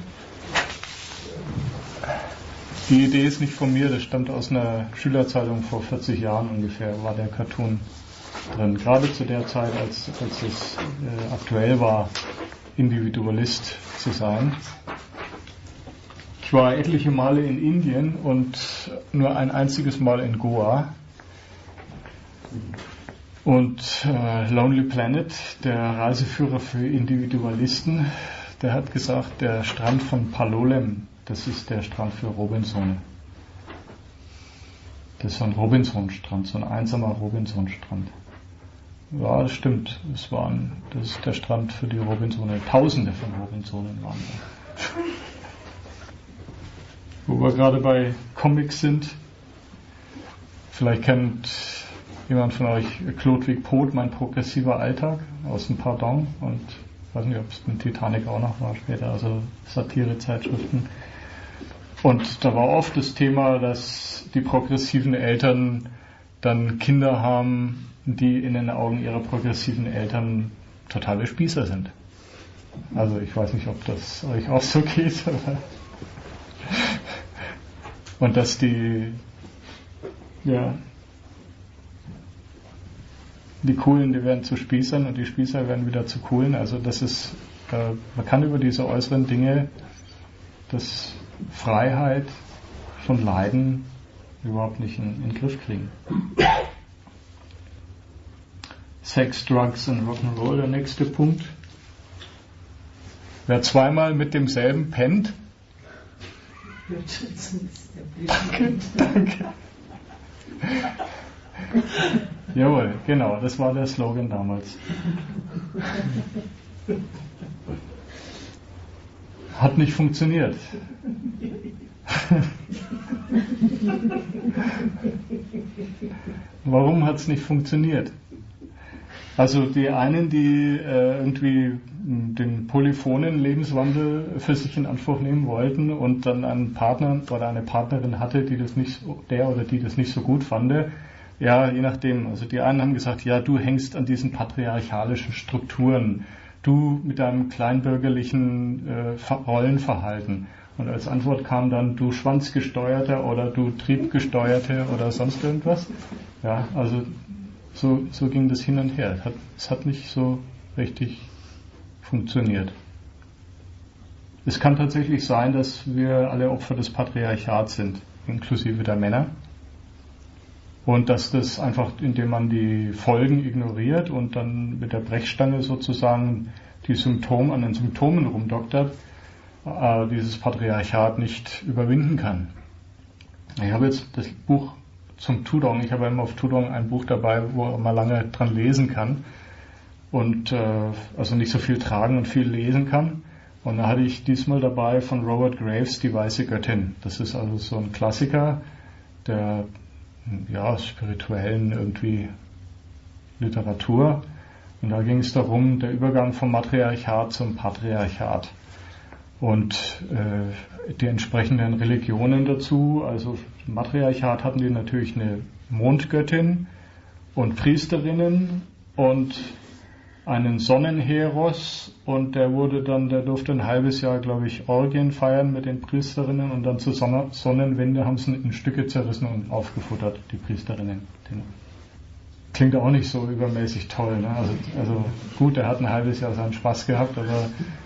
Die Idee ist nicht von mir, das stammt aus einer Schülerzeitung vor vierzig Jahren ungefähr, war der Cartoon drin. Gerade zu der Zeit, als, als es äh, aktuell war, Individualist zu sein. Ich war etliche Male in Indien und nur ein einziges Mal in Goa. Und äh, Lonely Planet, der Reiseführer für Individualisten, der hat gesagt, der Strand von Palolem, das ist der Strand für Robinson. Das ist so ein Robinson-Strand, so ein einsamer Robinson-Strand. Ja, das stimmt. Das, waren, das ist der Strand für die Robinsone. Tausende von Robinsonen waren da. Wo wir gerade bei Comics sind, vielleicht kennt jemand von euch Chlodwig Poth, Mein progressiver Alltag, aus dem Pardon, und ich weiß nicht, ob es in Titanic auch noch war später, also Satirezeitschriften. Und da war oft das Thema, dass die progressiven Eltern dann Kinder haben, die in den Augen ihrer progressiven Eltern totale Spießer sind. Also ich weiß nicht, ob das euch auch so geht. Aber und dass die, ja, die Coolen, die werden zu Spießern und die Spießer werden wieder zu Coolen. Also das ist, äh, man kann über diese äußeren Dinge, das Freiheit von Leiden überhaupt nicht in, in den Griff kriegen. Sex, Drugs und Rock'n'Roll, der nächste Punkt. Wer zweimal mit demselben pennt, danke, danke. Jawohl, genau, das war der Slogan damals. Hat nicht funktioniert. Warum hat es nicht funktioniert? Also die einen, die äh, irgendwie den polyphonen Lebenswandel für sich in Anspruch nehmen wollten und dann einen Partner oder eine Partnerin hatte, die das nicht, der oder die das nicht so gut fand, ja, je nachdem. Also die einen haben gesagt, ja, du hängst an diesen patriarchalischen Strukturen, du mit deinem kleinbürgerlichen äh, Rollenverhalten. Und als Antwort kam dann, du Schwanzgesteuerter oder du Triebgesteuerte oder sonst irgendwas. Ja, also so, so ging das hin und her. Es hat, es hat nicht so richtig funktioniert. Es kann tatsächlich sein, dass wir alle Opfer des Patriarchats sind, inklusive der Männer. Und dass das einfach, indem man die Folgen ignoriert und dann mit der Brechstange sozusagen die Symptome an den Symptomen rumdoktert, äh, dieses Patriarchat nicht überwinden kann. Ich habe jetzt das Buch zum Tudong, ich habe immer auf Tudong ein Buch dabei, wo man lange dran lesen kann und äh, also nicht so viel tragen und viel lesen kann. Und da hatte ich diesmal dabei von Robert Graves Die weiße Göttin. Das ist also so ein Klassiker der ja, spirituellen irgendwie Literatur. Und da ging es darum, der Übergang vom Matriarchat zum Patriarchat. Und äh, die entsprechenden Religionen dazu, also im Matriarchat hatten die natürlich eine Mondgöttin und Priesterinnen und einen Sonnenheros und der wurde dann, der durfte ein halbes Jahr, glaube ich, Orgien feiern mit den Priesterinnen und dann zur Sonne, Sonnenwende haben sie in Stücke zerrissen und aufgefuttert, die Priesterinnen. Klingt auch nicht so übermäßig toll, ne? Also, also gut, er hat ein halbes Jahr seinen Spaß gehabt, aber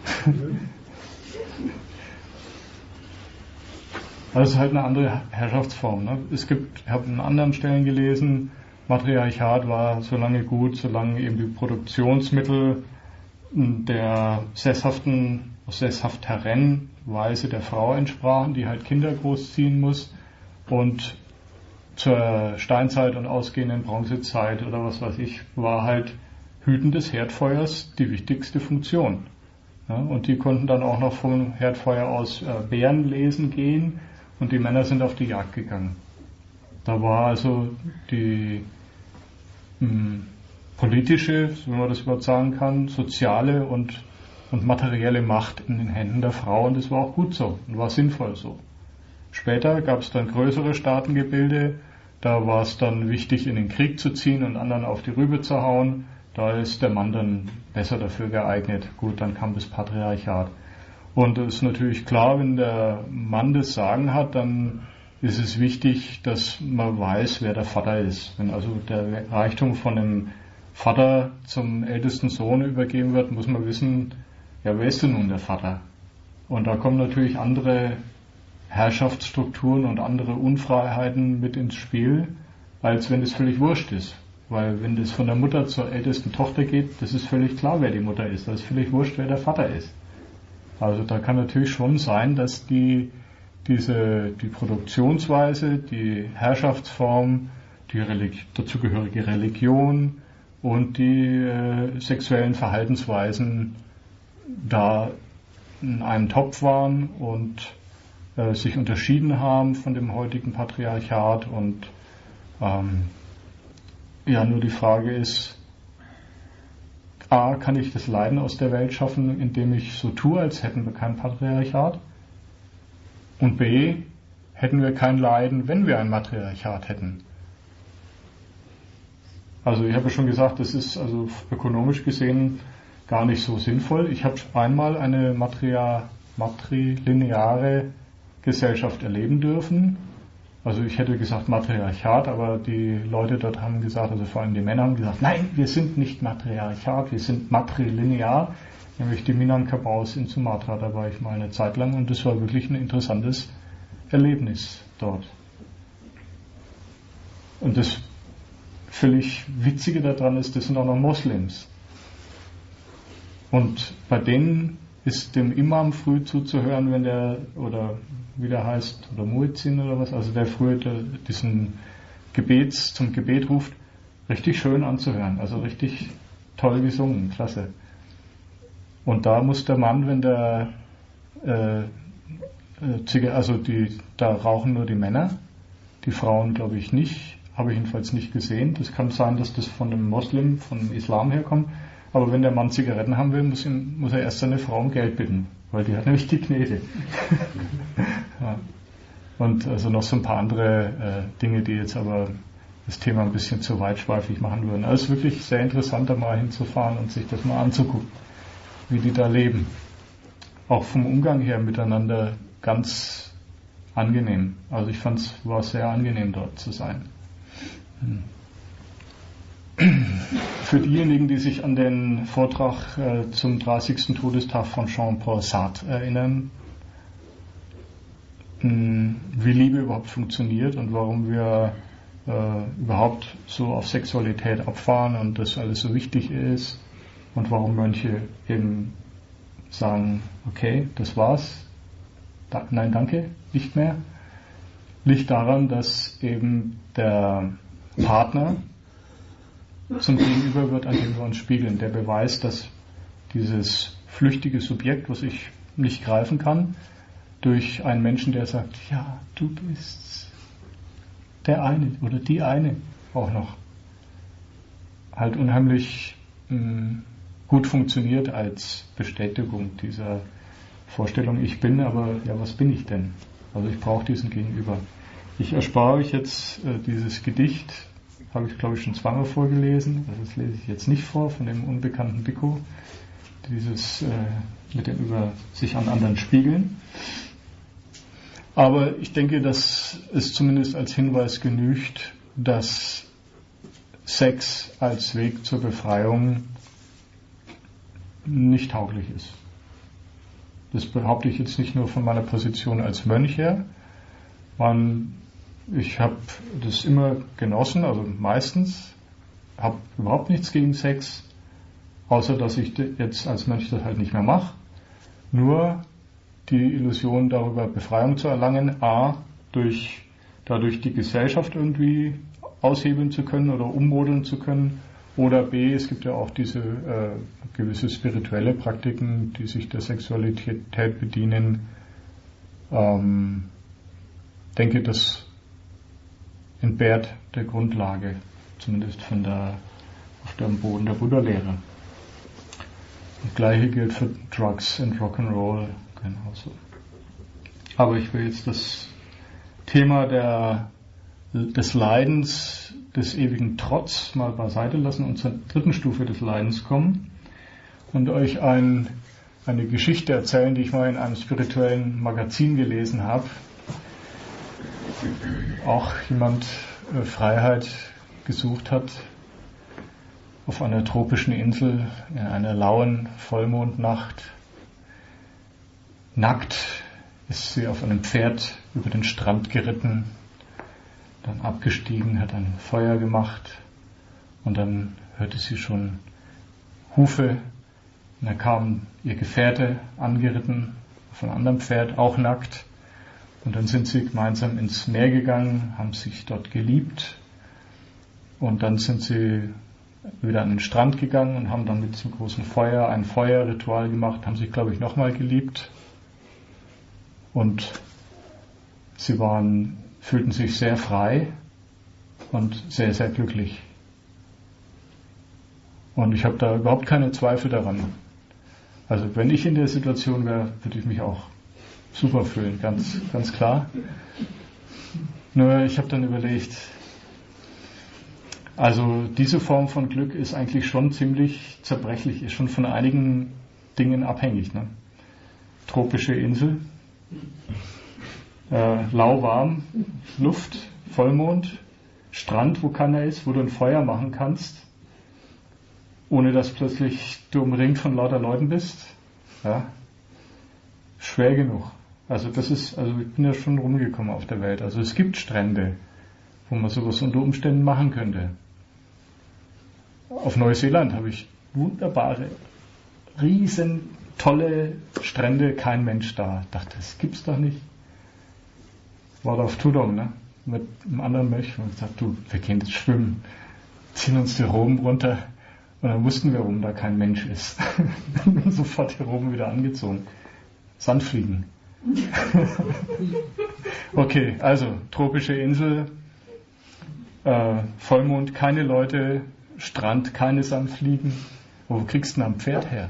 also es ist halt eine andere Herrschaftsform. Ne? Es gibt, ich habe an anderen Stellen gelesen, Matriarchat war so lange gut, solange eben die Produktionsmittel der sesshaften, sesshafteren Weise der Frau entsprachen, die halt Kinder großziehen muss und zur Steinzeit und ausgehenden Bronzezeit oder was weiß ich, war halt Hüten des Herdfeuers die wichtigste Funktion. Ja, und die konnten dann auch noch vom Herdfeuer aus äh, Bären lesen gehen und die Männer sind auf die Jagd gegangen. Da war also die mh, politische, wenn man das überhaupt sagen kann, soziale und, und materielle Macht in den Händen der Frau und das war auch gut so und war sinnvoll so. Später gab es dann größere Staatengebilde, da war es dann wichtig, in den Krieg zu ziehen und anderen auf die Rübe zu hauen. Da ist der Mann dann besser dafür geeignet. Gut, dann kam das Patriarchat. Und es ist natürlich klar, wenn der Mann das Sagen hat, dann ist es wichtig, dass man weiß, wer der Vater ist. Wenn also der Reichtum von dem Vater zum ältesten Sohn übergeben wird, muss man wissen, ja, wer ist denn nun der Vater? Und da kommen natürlich andere Herrschaftsstrukturen und andere Unfreiheiten mit ins Spiel, als wenn das völlig wurscht ist. Weil wenn das von der Mutter zur ältesten Tochter geht, das ist völlig klar, wer die Mutter ist. Das ist völlig wurscht, wer der Vater ist. Also da kann natürlich schon sein, dass die, diese, die Produktionsweise, die Herrschaftsform, die Religi- dazugehörige Religion und die äh, sexuellen Verhaltensweisen da in einem Topf waren und äh, sich unterschieden haben von dem heutigen Patriarchat und ähm, ja, nur die Frage ist, A, kann ich das Leiden aus der Welt schaffen, indem ich so tue, als hätten wir kein Patriarchat? Und B, hätten wir kein Leiden, wenn wir ein Matriarchat hätten? Also ich habe ja schon gesagt, das ist also ökonomisch gesehen gar nicht so sinnvoll. Ich habe einmal eine matria, matrilineare Gesellschaft erleben dürfen. Also ich hätte gesagt Matriarchat, aber die Leute dort haben gesagt, also vor allem die Männer haben gesagt, nein, wir sind nicht Matriarchat, wir sind matrilinear, nämlich die Minangkabaus in Sumatra, da war ich mal eine Zeit lang und das war wirklich ein interessantes Erlebnis dort. Und das völlig Witzige daran ist, das sind auch noch Moslems. Und bei denen ist dem Imam früh zuzuhören, wenn der, oder wie der heißt, oder Muezzin oder was, also der früher diesen Gebets, zum Gebet ruft, richtig schön anzuhören, also richtig toll gesungen, klasse. Und da muss der Mann, wenn der, äh, also die, da rauchen nur die Männer, die Frauen glaube ich nicht, habe ich jedenfalls nicht gesehen, das kann sein, dass das von dem Moslem, von dem Islam herkommt, aber wenn der Mann Zigaretten haben will, muss, ihm, muss er erst seine Frau um Geld bitten, weil die hat nämlich die Knete. Ja. Und also noch so ein paar andere äh, Dinge, die jetzt aber das Thema ein bisschen zu weitschweifig machen würden. Also es ist wirklich sehr interessant, da mal hinzufahren und sich das mal anzugucken, wie die da leben. Auch vom Umgang her miteinander ganz angenehm. Also ich fand es war sehr angenehm, dort zu sein. Hm. Für diejenigen, die sich an den Vortrag äh, zum dreißigsten Todestag von Jean-Paul Sartre erinnern, mh, wie Liebe überhaupt funktioniert und warum wir äh, überhaupt so auf Sexualität abfahren und das alles so wichtig ist und warum Mönche eben sagen, okay, das war's, da, nein, danke, nicht mehr, liegt daran, dass eben der Partner zum Gegenüber wird, an dem wir uns spiegeln. Der Beweis, dass dieses flüchtige Subjekt, was ich nicht greifen kann, durch einen Menschen, der sagt, ja, du bist der eine oder die eine auch noch, halt unheimlich mh, gut funktioniert als Bestätigung dieser Vorstellung, ich bin, aber ja, was bin ich denn? Also ich brauche diesen Gegenüber. Ich erspare euch jetzt äh, dieses Gedicht, habe ich glaube ich schon zweimal vorgelesen, also das lese ich jetzt nicht vor, von dem unbekannten Bhikkhu, dieses äh, mit dem über sich an anderen spiegeln. Aber ich denke, dass es zumindest als Hinweis genügt, dass Sex als Weg zur Befreiung nicht tauglich ist. Das behaupte ich jetzt nicht nur von meiner Position als Mönch her. Man Ich habe das immer genossen, also meistens, habe überhaupt nichts gegen Sex, außer dass ich jetzt als Mönch das halt nicht mehr mache. Nur die Illusion darüber, Befreiung zu erlangen, a, durch, dadurch die Gesellschaft irgendwie aushebeln zu können oder ummodeln zu können, oder b, es gibt ja auch diese äh, gewisse spirituelle Praktiken, die sich der Sexualität bedienen. Ähm, denke, das entbehrt der Grundlage, zumindest von der, auf dem Boden der Buddha-Lehre. Das Gleiche gilt für Drugs und Rock'n'Roll genauso. Aber ich will jetzt das Thema der, des Leidens, des ewigen Trotz mal beiseite lassen und zur dritten Stufe des Leidens kommen und euch ein, eine Geschichte erzählen, die ich mal in einem spirituellen Magazin gelesen habe. Auch jemand äh, Freiheit gesucht hat auf einer tropischen Insel in einer lauen Vollmondnacht. Nackt ist sie auf einem Pferd über den Strand geritten, dann abgestiegen, hat ein Feuer gemacht und dann hörte sie schon Hufe und dann kam ihr Gefährte angeritten auf einem anderen Pferd, auch nackt. Und dann sind sie gemeinsam ins Meer gegangen, haben sich dort geliebt und dann sind sie wieder an den Strand gegangen und haben dann mit diesem großen Feuer ein Feuerritual gemacht, haben sich, glaube ich, nochmal geliebt und sie waren, fühlten sich sehr frei und sehr, sehr glücklich. Und ich habe da überhaupt keine Zweifel daran. Also wenn ich in der Situation wäre, würde ich mich auch super fühlen, ganz, ganz klar. Nur ich habe dann überlegt, Also diese Form von Glück ist eigentlich schon ziemlich zerbrechlich, ist schon von einigen Dingen abhängig. Ne? Tropische Insel, äh, lauwarm, Luft, Vollmond, Strand, wo keiner ist, wo du ein Feuer machen kannst, ohne dass plötzlich du umringt von lauter Leuten bist. Ja? Schwer genug. Also das ist, also ich bin ja schon rumgekommen auf der Welt. Also es gibt Strände, wo man sowas unter Umständen machen könnte. Auf Neuseeland habe ich wunderbare, riesen tolle Strände, kein Mensch da. Ich dachte, das gibt's doch nicht. War da auf Tudong, ne? Mit einem anderen Mönch und gesagt, du, wir gehen jetzt schwimmen, ziehen uns die Roben runter und dann wussten wir, warum da kein Mensch ist. Sofort die Roben wieder angezogen. Sandfliegen. Okay, also tropische Insel, äh, Vollmond, keine Leute, Strand, keine Sandfliegen. Wo kriegst du denn ein Pferd her?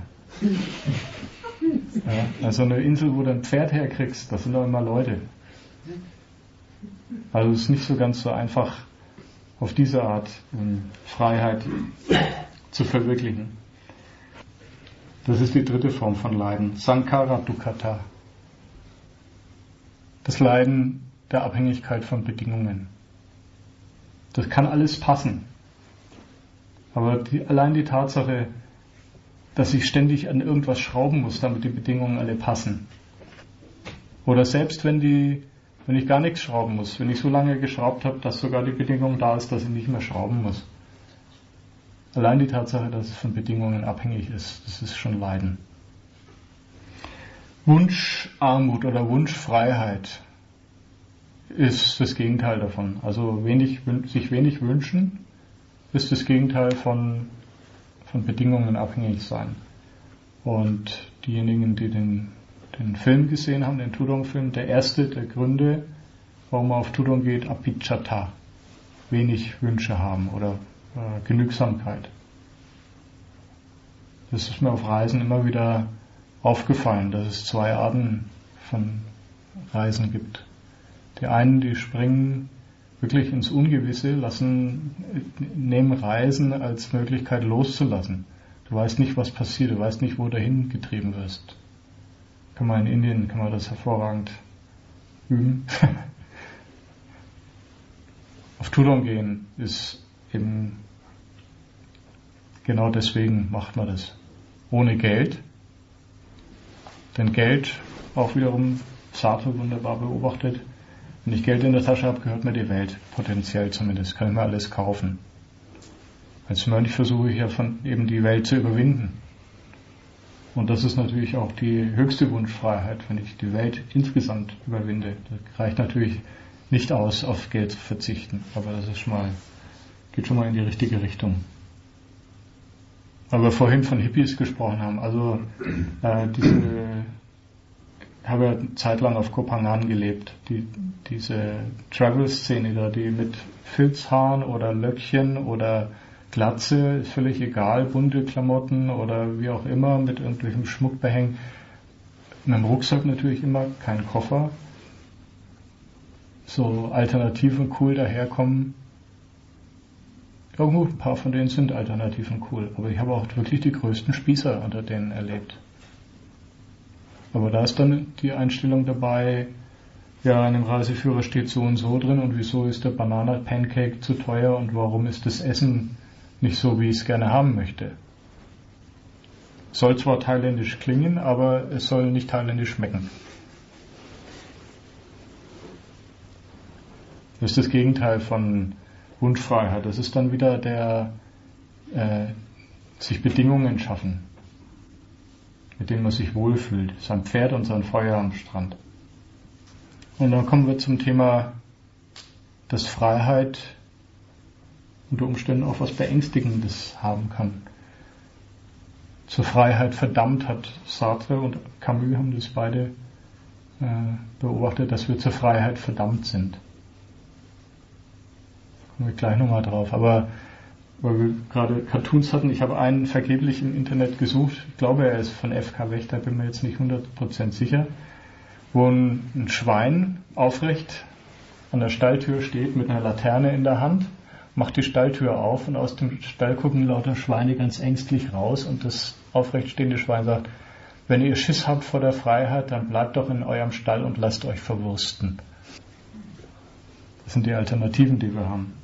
Ja, also eine Insel, wo du ein Pferd herkriegst, das sind doch immer Leute. Also es ist nicht so ganz so einfach, auf diese Art um, Freiheit zu verwirklichen. Das ist die dritte Form von Leiden. Sankhara Dukkha. Das Leiden der Abhängigkeit von Bedingungen. Das kann alles passen. Aber die, allein die Tatsache, dass ich ständig an irgendwas schrauben muss, damit die Bedingungen alle passen. Oder selbst wenn die, wenn ich gar nichts schrauben muss, wenn ich so lange geschraubt habe, dass sogar die Bedingung da ist, dass ich nicht mehr schrauben muss. Allein die Tatsache, dass es von Bedingungen abhängig ist, das ist schon Leiden. Wunscharmut oder Wunschfreiheit ist das Gegenteil davon. Also wenig, sich wenig wünschen ist das Gegenteil von, von Bedingungen abhängig sein. Und diejenigen, die den, den Film gesehen haben, den Tudong-Film, der erste der Gründe, warum man auf Tudong geht, Apicchata, wenig Wünsche haben oder äh, Genügsamkeit. Das ist mir auf Reisen immer wieder aufgefallen, dass es zwei Arten von Reisen gibt. Die einen, die springen wirklich ins Ungewisse, lassen, nehmen Reisen als Möglichkeit loszulassen. Du weißt nicht, was passiert, du weißt nicht, wo du hingetrieben wirst. Kann man in Indien, kann man das hervorragend üben. Auf Tudong gehen ist eben genau deswegen macht man das. Ohne Geld. Denn Geld, auch wiederum Sartre wunderbar beobachtet, wenn ich Geld in der Tasche habe, gehört mir die Welt, potenziell zumindest, kann ich mir alles kaufen. Als Mönch versuche ich ja von eben die Welt zu überwinden. Und das ist natürlich auch die höchste Wunschfreiheit, wenn ich die Welt insgesamt überwinde. Das reicht natürlich nicht aus, auf Geld zu verzichten, aber das ist schon mal, geht schon mal in die richtige Richtung. Weil wir vorhin von Hippies gesprochen haben, also äh, diese, ich habe ja eine Zeit lang auf Koh Phangan gelebt, die, diese Travel-Szene da, die mit Filzhaaren oder Löckchen oder Glatze, ist völlig egal, bunte Klamotten oder wie auch immer, mit irgendwelchem Schmuckbehäng, mit dem Rucksack natürlich immer, kein Koffer, so alternativ und cool daherkommen. Ja gut, ein paar von denen sind alternativ und cool, aber ich habe auch wirklich die größten Spießer unter denen erlebt. Aber da ist dann die Einstellung dabei, ja, in dem Reiseführer steht so und so drin und wieso ist der Banana Pancake zu teuer und warum ist das Essen nicht so, wie ich es gerne haben möchte. Soll zwar thailändisch klingen, aber es soll nicht thailändisch schmecken. Das ist das Gegenteil von Wunschfreiheit. Das ist dann wieder der äh, sich Bedingungen schaffen, mit denen man sich wohlfühlt. Sein Pferd und sein Feuer am Strand. Und dann kommen wir zum Thema, dass Freiheit unter Umständen auch was Beängstigendes haben kann. Zur Freiheit verdammt hat Sartre und Camus haben das beide äh, beobachtet, dass wir zur Freiheit verdammt sind. Kommen wir gleich nochmal drauf. Aber weil wir gerade Cartoons hatten, ich habe einen vergeblich im Internet gesucht, ich glaube er ist von F K Wächter, bin mir jetzt nicht hundert Prozent sicher, wo ein, ein Schwein aufrecht an der Stalltür steht mit einer Laterne in der Hand macht die Stalltür auf und aus dem Stall gucken lauter Schweine ganz ängstlich raus und das aufrechtstehende Schwein sagt, wenn ihr Schiss habt vor der Freiheit, dann bleibt doch in eurem Stall und lasst euch verwursten. Das sind die Alternativen, die wir haben.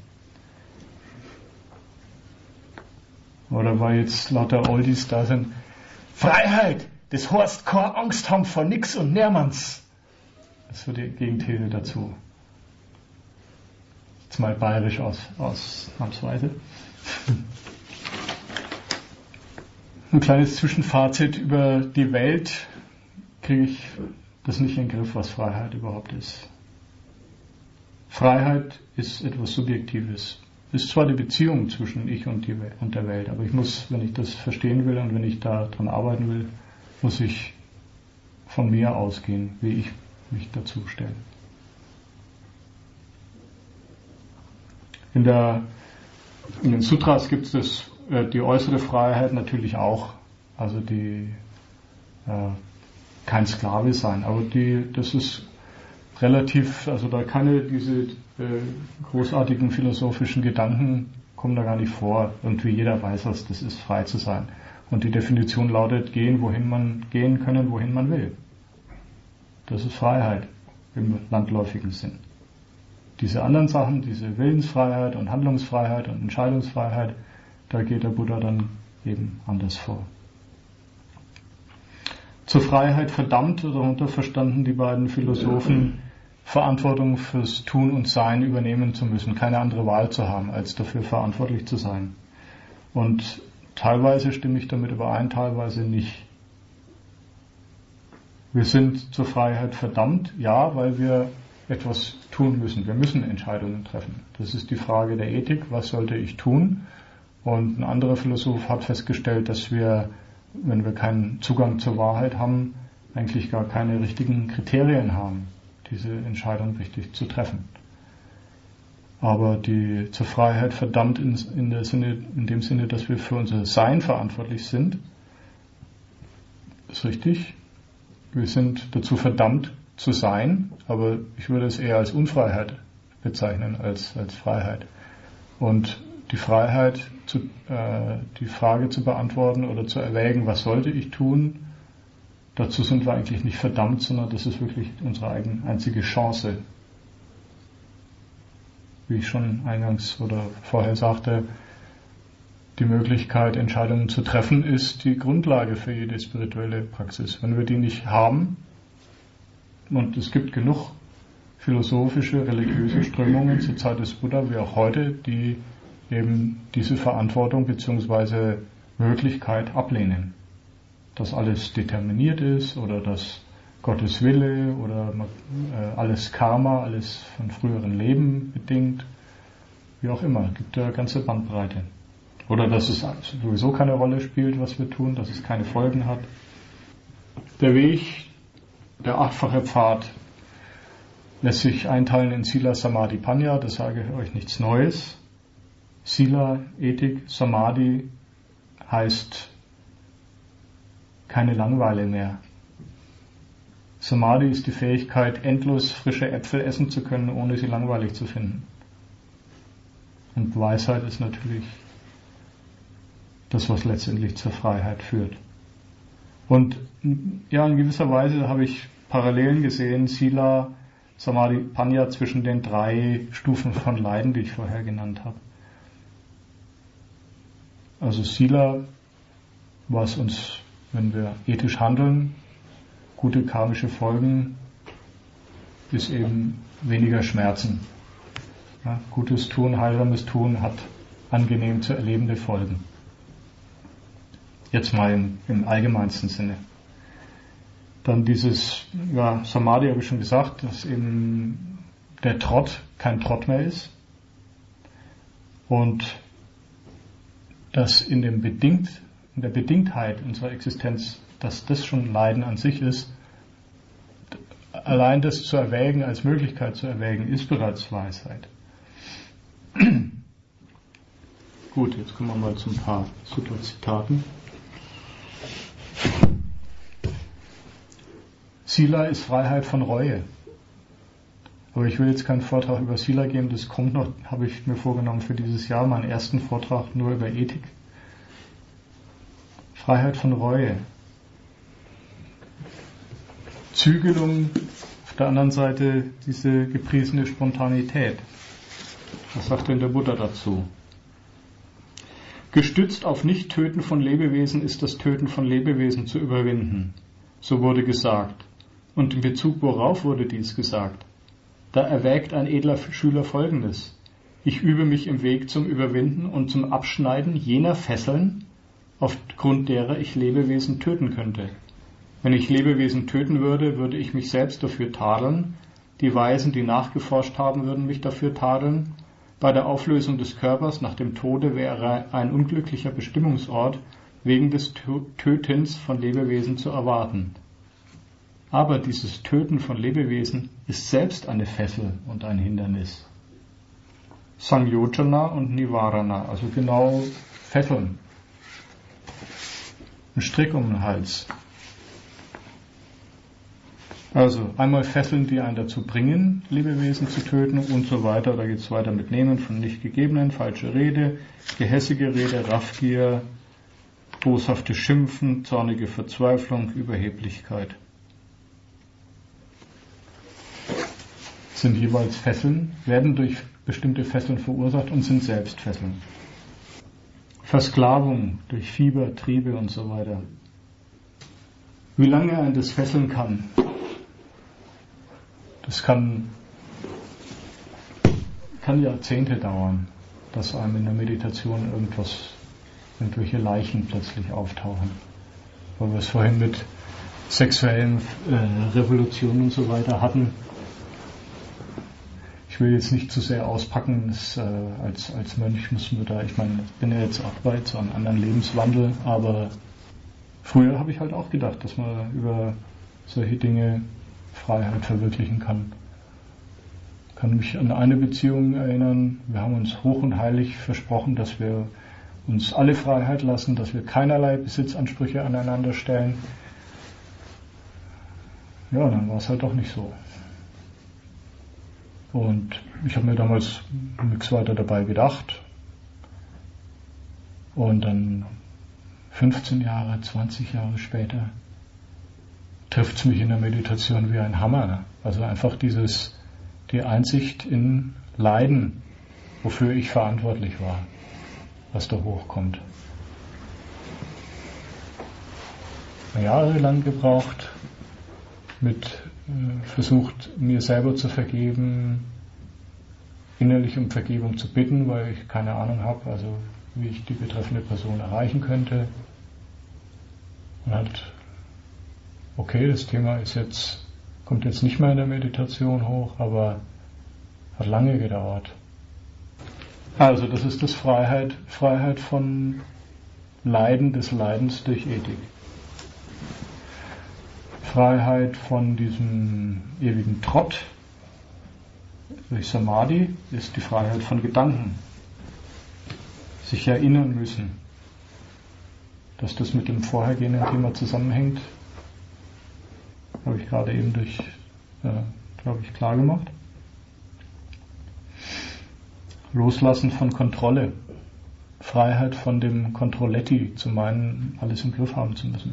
Oder weil jetzt lauter Oldies da sind, Freiheit, das heißt keine Angst haben vor nix und niemals. Das ist so die Gegenthese dazu. Jetzt mal bayerisch aus, ausnahmsweise. Ein kleines Zwischenfazit über die Welt, kriege ich das nicht in den Griff, was Freiheit überhaupt ist. Freiheit ist etwas Subjektives. Ist zwar die Beziehung zwischen ich und, die, und der Welt, aber ich muss, wenn ich das verstehen will und wenn ich daran arbeiten will, muss ich von mir ausgehen, wie ich mich dazu stelle. In, der, in den Sutras gibt es das, äh, die äußere Freiheit natürlich auch, also die äh, kein Sklave sein, aber die, das ist relativ, also da keine diese äh, großartigen philosophischen Gedanken kommen da gar nicht vor. Und wie jeder weiß, was das ist, frei zu sein. Und die Definition lautet, gehen, wohin man gehen können, wohin man will. Das ist Freiheit im landläufigen Sinn. Diese anderen Sachen, diese Willensfreiheit und Handlungsfreiheit und Entscheidungsfreiheit, da geht der Buddha dann eben anders vor. Zur Freiheit verdammt, darunter verstanden die beiden Philosophen, Verantwortung fürs Tun und Sein übernehmen zu müssen, keine andere Wahl zu haben, als dafür verantwortlich zu sein. Und teilweise stimme ich damit überein, teilweise nicht. Wir sind zur Freiheit verdammt, ja, weil wir etwas tun müssen. Wir müssen Entscheidungen treffen. Das ist die Frage der Ethik, was sollte ich tun? Und ein anderer Philosoph hat festgestellt, dass wir, wenn wir keinen Zugang zur Wahrheit haben, eigentlich gar keine richtigen Kriterien haben, diese Entscheidung richtig zu treffen. Aber die zur Freiheit verdammt in, in, der Sinne, in dem Sinne, dass wir für unser Sein verantwortlich sind, ist richtig. Wir sind dazu verdammt zu sein, aber ich würde es eher als Unfreiheit bezeichnen als, als Freiheit. Und die Freiheit, zu, äh, die Frage zu beantworten oder zu erwägen, was sollte ich tun, dazu sind wir eigentlich nicht verdammt, sondern das ist wirklich unsere eigene, einzige Chance. Wie ich schon eingangs oder vorher sagte, die Möglichkeit, Entscheidungen zu treffen, ist die Grundlage für jede spirituelle Praxis. Wenn wir die nicht haben, und es gibt genug philosophische, religiöse Strömungen zur Zeit des Buddha, wie auch heute, die eben diese Verantwortung bzw. Möglichkeit ablehnen. Dass alles determiniert ist oder dass Gottes Wille oder äh, alles Karma, alles von früheren Leben bedingt, wie auch immer, es gibt eine ganze Bandbreite. Oder dass es sowieso keine Rolle spielt, was wir tun, dass es keine Folgen hat. Der Weg, der achtfache Pfad, lässt sich einteilen in Sila, Samadhi, Panya, das sage ich euch nichts Neues. Sila, Ethik, Samadhi heißt keine Langeweile mehr. Samadhi ist die Fähigkeit, endlos frische Äpfel essen zu können, ohne sie langweilig zu finden. Und Weisheit ist natürlich das, was letztendlich zur Freiheit führt. Und ja, in gewisser Weise habe ich Parallelen gesehen, Sila, Samadhi, Panya, zwischen den drei Stufen von Leiden, die ich vorher genannt habe. Also Sila, was uns, wenn wir ethisch handeln, gute karmische Folgen, ist eben weniger Schmerzen. Ja, Gutes tun, heilsames tun hat angenehm zu erlebende Folgen. Jetzt mal im, im allgemeinsten Sinne. Dann dieses, ja, Samadhi habe ich schon gesagt, dass eben der Trott kein Trott mehr ist. Und dass in dem Bedingt, in der Bedingtheit unserer Existenz, dass das schon Leiden an sich ist, allein das zu erwägen, als Möglichkeit zu erwägen, ist bereits Weisheit. Gut, jetzt kommen wir mal zu ein paar Sutra-Zitaten. Sila ist Freiheit von Reue. Aber ich will jetzt keinen Vortrag über Sila geben, das kommt noch, habe ich mir vorgenommen für dieses Jahr, meinen ersten Vortrag nur über Ethik. Freiheit von Reue. Zügelung, auf der anderen Seite diese gepriesene Spontanität. Was sagt denn der Buddha dazu? Gestützt auf Nicht-Töten von Lebewesen ist das Töten von Lebewesen zu überwinden. So wurde gesagt. Und in Bezug worauf wurde dies gesagt? Da erwägt ein edler Schüler Folgendes. Ich übe mich im Weg zum Überwinden und zum Abschneiden jener Fesseln, aufgrund derer ich Lebewesen töten könnte. Wenn ich Lebewesen töten würde, würde ich mich selbst dafür tadeln, die Weisen, die nachgeforscht haben, würden mich dafür tadeln. Bei der Auflösung des Körpers nach dem Tode wäre ein unglücklicher Bestimmungsort wegen des Tötens von Lebewesen zu erwarten. Aber dieses Töten von Lebewesen ist selbst eine Fessel und ein Hindernis. Samyojana und Nivarana, also genau Fesseln. Ein Strick um den Hals. Also einmal Fesseln, die einen dazu bringen, Lebewesen zu töten und so weiter. Da geht es weiter mit Nehmen von nicht gegebenen, falsche Rede, gehässige Rede, Raffgier, boshafte Schimpfen, zornige Verzweiflung, Überheblichkeit. Sind jeweils Fesseln, werden durch bestimmte Fesseln verursacht und sind selbst Fesseln. Versklavung durch Fieber, Triebe und so weiter. Wie lange ein das fesseln kann, das kann, kann Jahrzehnte dauern, dass einem in der Meditation irgendwas, irgendwelche Leichen plötzlich auftauchen. Weil wir es vorhin mit sexuellen äh, Revolutionen und so weiter hatten. Ich will jetzt nicht zu sehr auspacken, das, äh, als, als Mönch müssen wir da, ich meine, ich bin ja jetzt auch bei so einem anderen Lebenswandel, aber früher habe ich halt auch gedacht, dass man über solche Dinge Freiheit verwirklichen kann. Ich kann mich an eine Beziehung erinnern, wir haben uns hoch und heilig versprochen, dass wir uns alle Freiheit lassen, dass wir keinerlei Besitzansprüche aneinander stellen. Ja, dann war es halt doch nicht so. Und ich habe mir damals nichts weiter dabei gedacht. Und dann fünfzehn Jahre, zwanzig Jahre später trifft es mich in der Meditation wie ein Hammer. Also einfach dieses, die Einsicht in Leiden, wofür ich verantwortlich war, was da hochkommt. Jahrelang gebraucht, mit äh, versucht, mir selber zu vergeben, innerlich um Vergebung zu bitten, weil ich keine Ahnung habe, also wie ich die betreffende Person erreichen könnte. Und halt, okay, das Thema ist jetzt, kommt jetzt nicht mehr in der Meditation hoch, aber hat lange gedauert. Also das ist das Freiheit, Freiheit von Leiden, des Leidens durch Ethik. Freiheit von diesem ewigen Trott durch Samadhi ist die Freiheit von Gedanken. Sich erinnern müssen, dass das mit dem vorhergehenden Thema zusammenhängt, habe ich gerade eben durch, äh, glaube ich, klar gemacht. Loslassen von Kontrolle. Freiheit von dem Kontrolletti, zu meinen, alles im Griff haben zu müssen.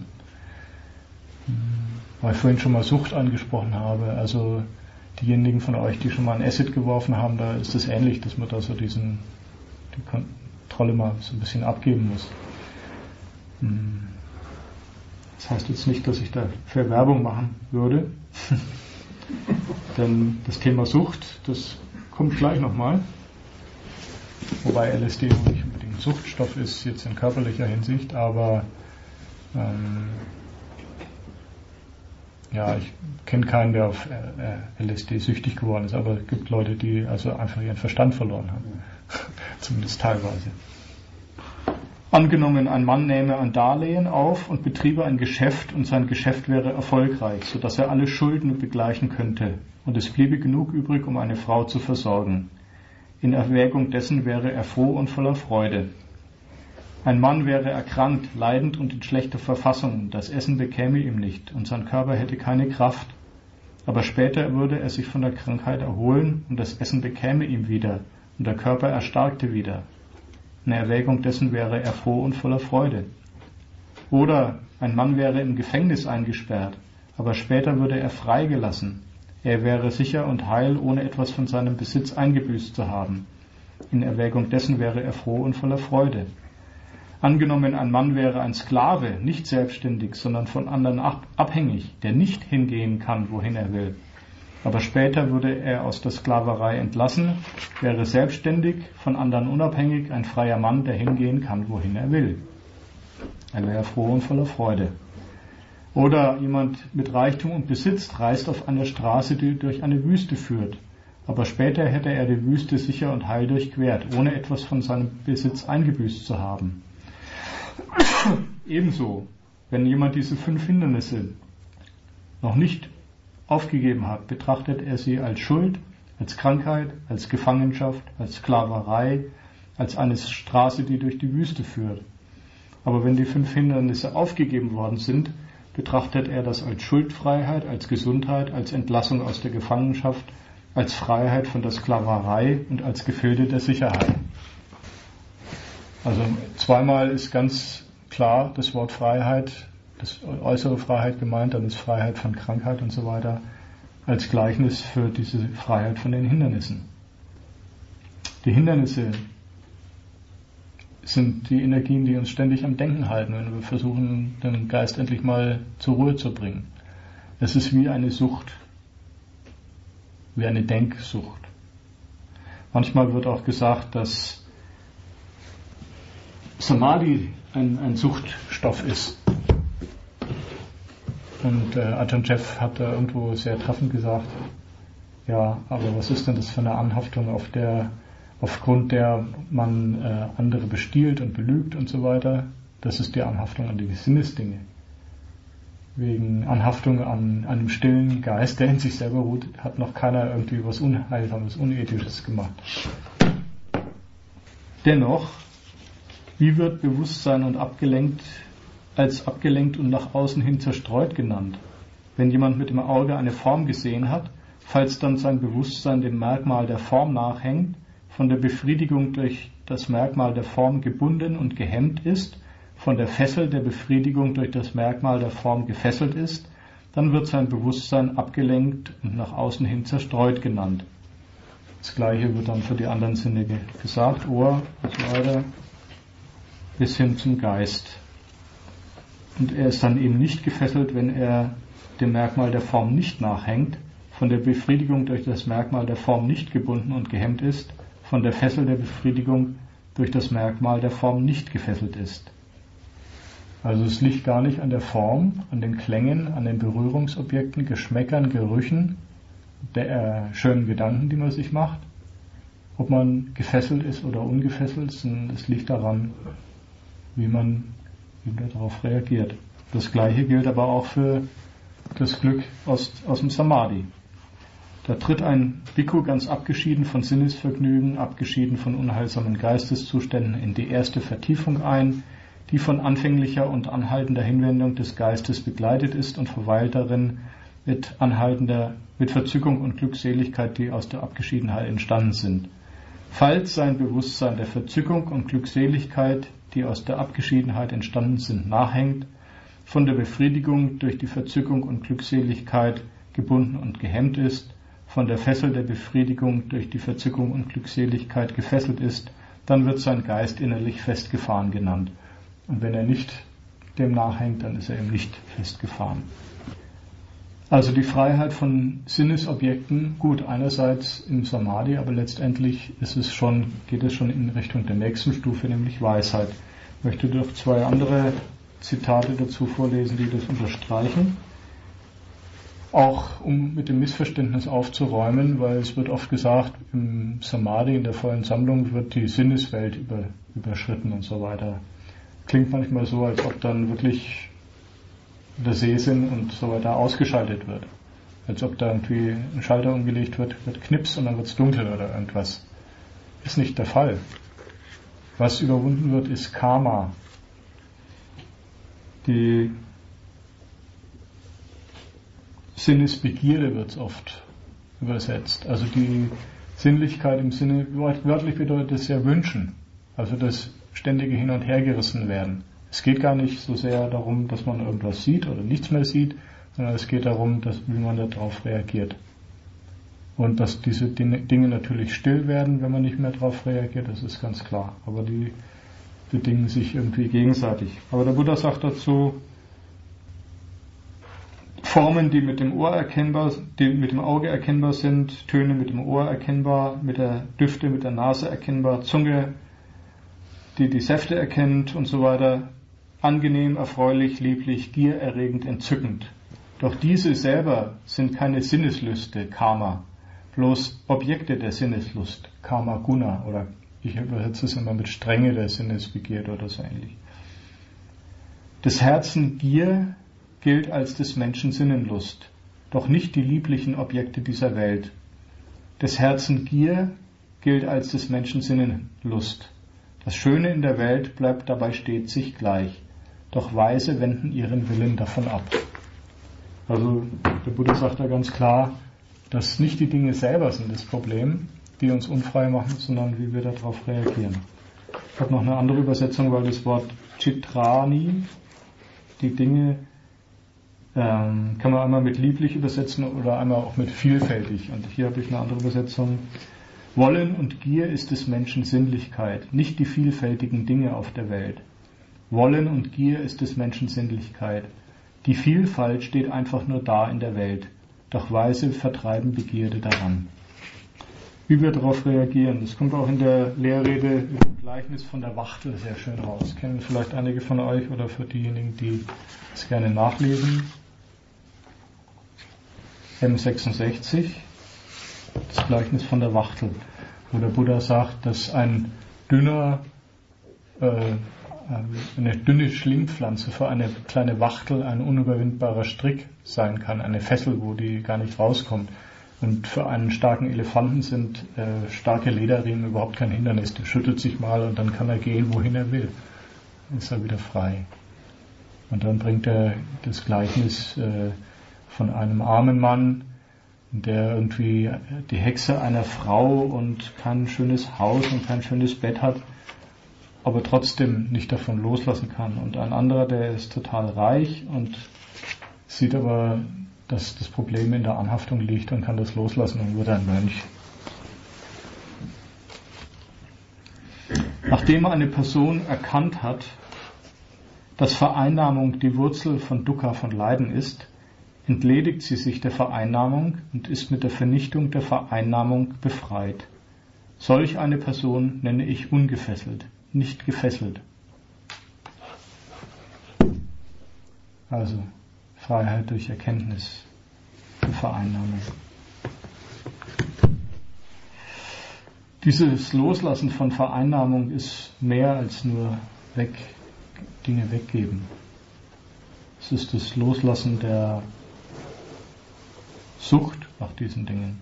Weil ich vorhin schon mal Sucht angesprochen habe, also diejenigen von euch, die schon mal ein Acid geworfen haben, da ist es ähnlich, dass man da so diesen, die Kontrolle mal so ein bisschen abgeben muss. Das heißt jetzt nicht, dass ich dafür Werbung machen würde, denn das Thema Sucht, das kommt gleich nochmal, wobei L S D nicht unbedingt Suchtstoff ist, jetzt in körperlicher Hinsicht, aber ähm, ja, ich kenne keinen, der auf L S D süchtig geworden ist, aber es gibt Leute, die also einfach ihren Verstand verloren haben. Zumindest teilweise. Angenommen, ein Mann nähme ein Darlehen auf und betriebe ein Geschäft und sein Geschäft wäre erfolgreich, sodass er alle Schulden begleichen könnte und es bliebe genug übrig, um eine Frau zu versorgen. In Erwägung dessen wäre er froh und voller Freude. Ein Mann wäre erkrankt, leidend und in schlechter Verfassung, das Essen bekäme ihm nicht und sein Körper hätte keine Kraft. aber später würde er sich von der Krankheit erholen und das Essen bekäme ihm wieder und der Körper erstarkte wieder. In Erwägung dessen wäre er froh und voller Freude. Oder ein Mann wäre im Gefängnis eingesperrt, aber später würde er freigelassen. Er wäre sicher und heil, ohne etwas von seinem Besitz eingebüßt zu haben. In Erwägung dessen wäre er froh und voller Freude. Angenommen, ein Mann wäre ein Sklave, nicht selbstständig, sondern von anderen abhängig, der nicht hingehen kann, wohin er will. Aber später würde er aus der Sklaverei entlassen, wäre selbstständig, von anderen unabhängig, ein freier Mann, der hingehen kann, wohin er will. Er wäre froh und voller Freude. Oder jemand mit Reichtum und Besitz reist auf einer Straße, die durch eine Wüste führt. Aber später hätte er die Wüste sicher und heil durchquert, ohne etwas von seinem Besitz eingebüßt zu haben. Ebenso, wenn jemand diese fünf Hindernisse noch nicht aufgegeben hat, betrachtet er sie als Schuld, als Krankheit, als Gefangenschaft, als Sklaverei, als eine Straße, die durch die Wüste führt. Aber wenn die fünf Hindernisse aufgegeben worden sind, betrachtet er das als Schuldfreiheit, als Gesundheit, als Entlassung aus der Gefangenschaft, als Freiheit von der Sklaverei und als Gefilde der Sicherheit. Also zweimal ist ganz klar das Wort Freiheit, das äußere Freiheit gemeint, dann ist Freiheit von Krankheit und so weiter, als Gleichnis für diese Freiheit von den Hindernissen. Die Hindernisse sind die Energien, die uns ständig am Denken halten, wenn wir versuchen, den Geist endlich mal zur Ruhe zu bringen. Es ist wie eine Sucht, wie eine Denksucht. Manchmal wird auch gesagt, dass Samadhi ein, ein Suchtstoff ist. Und äh, Ajahn Jeff hat da irgendwo sehr treffend gesagt, ja, aber was ist denn das für eine Anhaftung, auf der, aufgrund der man äh, andere bestiehlt und belügt und so weiter? Das ist die Anhaftung an die Sinnesdinge. Wegen Anhaftung an einem stillen Geist, der in sich selber ruht, hat noch keiner irgendwie was Unheilsames, Unethisches gemacht. Dennoch, wie wird Bewusstsein und abgelenkt als abgelenkt und nach außen hin zerstreut genannt? Wenn jemand mit dem Auge eine Form gesehen hat, falls dann sein Bewusstsein dem Merkmal der Form nachhängt, von der Befriedigung durch das Merkmal der Form gebunden und gehemmt ist, von der Fessel der Befriedigung durch das Merkmal der Form gefesselt ist, dann wird sein Bewusstsein abgelenkt und nach außen hin zerstreut genannt. Das Gleiche wird dann für die anderen Sinne gesagt, Ohr und so weiter, bis hin zum Geist. Und er ist dann eben nicht gefesselt, wenn er dem Merkmal der Form nicht nachhängt, von der Befriedigung durch das Merkmal der Form nicht gebunden und gehemmt ist, von der Fessel der Befriedigung durch das Merkmal der Form nicht gefesselt ist. Also es liegt gar nicht an der Form, an den Klängen, an den Berührungsobjekten, Geschmäckern, Gerüchen, der äh, schönen Gedanken, die man sich macht, ob man gefesselt ist oder ungefesselt, sondern es liegt daran, wie man, wie man darauf reagiert. Das Gleiche gilt aber auch für das Glück aus, aus dem Samadhi. Da tritt ein Bhikkhu ganz abgeschieden von Sinnesvergnügen, abgeschieden von unheilsamen Geisteszuständen in die erste Vertiefung ein, die von anfänglicher und anhaltender Hinwendung des Geistes begleitet ist und verweilt darin mit anhaltender, mit Verzückung und Glückseligkeit, die aus der Abgeschiedenheit entstanden sind. Falls sein Bewusstsein der Verzückung und Glückseligkeit, die aus der Abgeschiedenheit entstanden sind, nachhängt, von der Befriedigung durch die Verzückung und Glückseligkeit gebunden und gehemmt ist, von der Fessel der Befriedigung durch die Verzückung und Glückseligkeit gefesselt ist, dann wird sein Geist innerlich festgefahren genannt. Und wenn er nicht dem nachhängt, dann ist er eben nicht festgefahren. Also die Freiheit von Sinnesobjekten, gut, einerseits im Samadhi, aber letztendlich ist es schon, geht es schon in Richtung der nächsten Stufe, nämlich Weisheit. Ich möchte doch zwei andere Zitate dazu vorlesen, die das unterstreichen. Auch um mit dem Missverständnis aufzuräumen, weil es wird oft gesagt, im Samadhi, in der vollen Sammlung, wird die Sinneswelt über, überschritten und so weiter. Klingt manchmal so, als ob dann wirklich der Sehsinn und so weiter ausgeschaltet wird. Als ob da irgendwie ein Schalter umgelegt wird, wird Knips und dann wird es dunkel oder irgendwas. Ist nicht der Fall. Was überwunden wird, ist Karma. Die Sinnesbegierde wird es oft übersetzt. Also die Sinnlichkeit im Sinne, wörtlich bedeutet es ja wünschen. Also das ständige Hin- und Hergerissen werden. Es geht gar nicht so sehr darum, dass man irgendwas sieht oder nichts mehr sieht, sondern es geht darum, dass, wie man darauf reagiert. Und dass diese Dinge natürlich still werden, wenn man nicht mehr darauf reagiert, das ist ganz klar. Aber die bedingen sich irgendwie gegenseitig. Aber der Buddha sagt dazu, Formen, die mit dem Ohr erkennbar, die mit dem Auge erkennbar sind, Töne mit dem Ohr erkennbar, mit der Düfte mit der Nase erkennbar, Zunge, die die Säfte erkennt und so weiter, angenehm, erfreulich, lieblich, giererregend, entzückend. Doch diese selber sind keine Sinneslüste, Karma, bloß Objekte der Sinneslust, Karma Guna, oder ich übersetze es immer mit Strenge der Sinnesbegierde oder so ähnlich. Des Herzen Gier gilt als des Menschen Sinnenlust, doch nicht die lieblichen Objekte dieser Welt. Des Herzen Gier gilt als des Menschen Sinnenlust. Das Schöne in der Welt bleibt dabei stets sich gleich, doch Weise wenden ihren Willen davon ab. Also der Buddha sagt da ganz klar, dass nicht die Dinge selber sind das Problem, die uns unfrei machen, sondern wie wir darauf reagieren. Ich habe noch eine andere Übersetzung, weil das Wort Chitrani, die Dinge, ähm, kann man einmal mit lieblich übersetzen oder einmal auch mit vielfältig. Und hier habe ich eine andere Übersetzung. Wollen und Gier ist des Menschen Sinnlichkeit, nicht die vielfältigen Dinge auf der Welt. Wollen und Gier ist des Menschen Sinnlichkeit. Die Vielfalt steht einfach nur da in der Welt, doch Weise vertreiben Begierde daran. Wie wir darauf reagieren, das kommt auch in der Lehrrede im Gleichnis von der Wachtel sehr schön raus. Kennen vielleicht einige von euch oder für diejenigen, die es gerne nachlesen. M sechsundsechzig, das Gleichnis von der Wachtel, wo der Buddha sagt, dass ein dünner, äh, eine dünne Schlingpflanze für eine kleine Wachtel ein unüberwindbarer Strick sein kann, eine Fessel, wo die gar nicht rauskommt. Und für einen starken Elefanten sind äh, starke Lederriemen überhaupt kein Hindernis. Der schüttelt sich mal und dann kann er gehen, wohin er will. Dann ist er wieder frei. Und dann bringt er das Gleichnis äh, von einem armen Mann, der irgendwie die Hexe einer Frau und kein schönes Haus und kein schönes Bett hat, aber trotzdem nicht davon loslassen kann. Und ein anderer, der ist total reich und sieht aber, dass das Problem in der Anhaftung liegt und kann das loslassen und wird ein Mönch. Nachdem eine Person erkannt hat, dass Vereinnahmung die Wurzel von Dukkha, von Leiden ist, entledigt sie sich der Vereinnahmung und ist mit der Vernichtung der Vereinnahmung befreit. Solch eine Person nenne ich ungefesselt, nicht gefesselt. Also Freiheit durch Erkenntnis der Vereinnahmung. Dieses Loslassen von Vereinnahmung ist mehr als nur weg, Dinge weggeben. Es ist das Loslassen der Sucht nach diesen Dingen.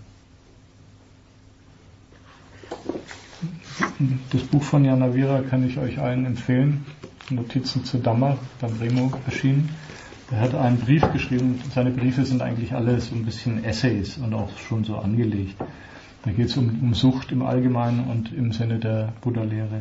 Das Buch von Yanavira kann ich euch allen empfehlen. Notizen zu Dhamma, beim Remo erschienen. Er hat einen Brief geschrieben. Seine Briefe sind eigentlich alle so ein bisschen Essays und auch schon so angelegt. Da geht es um, um Sucht im Allgemeinen und im Sinne der Buddha-Lehre.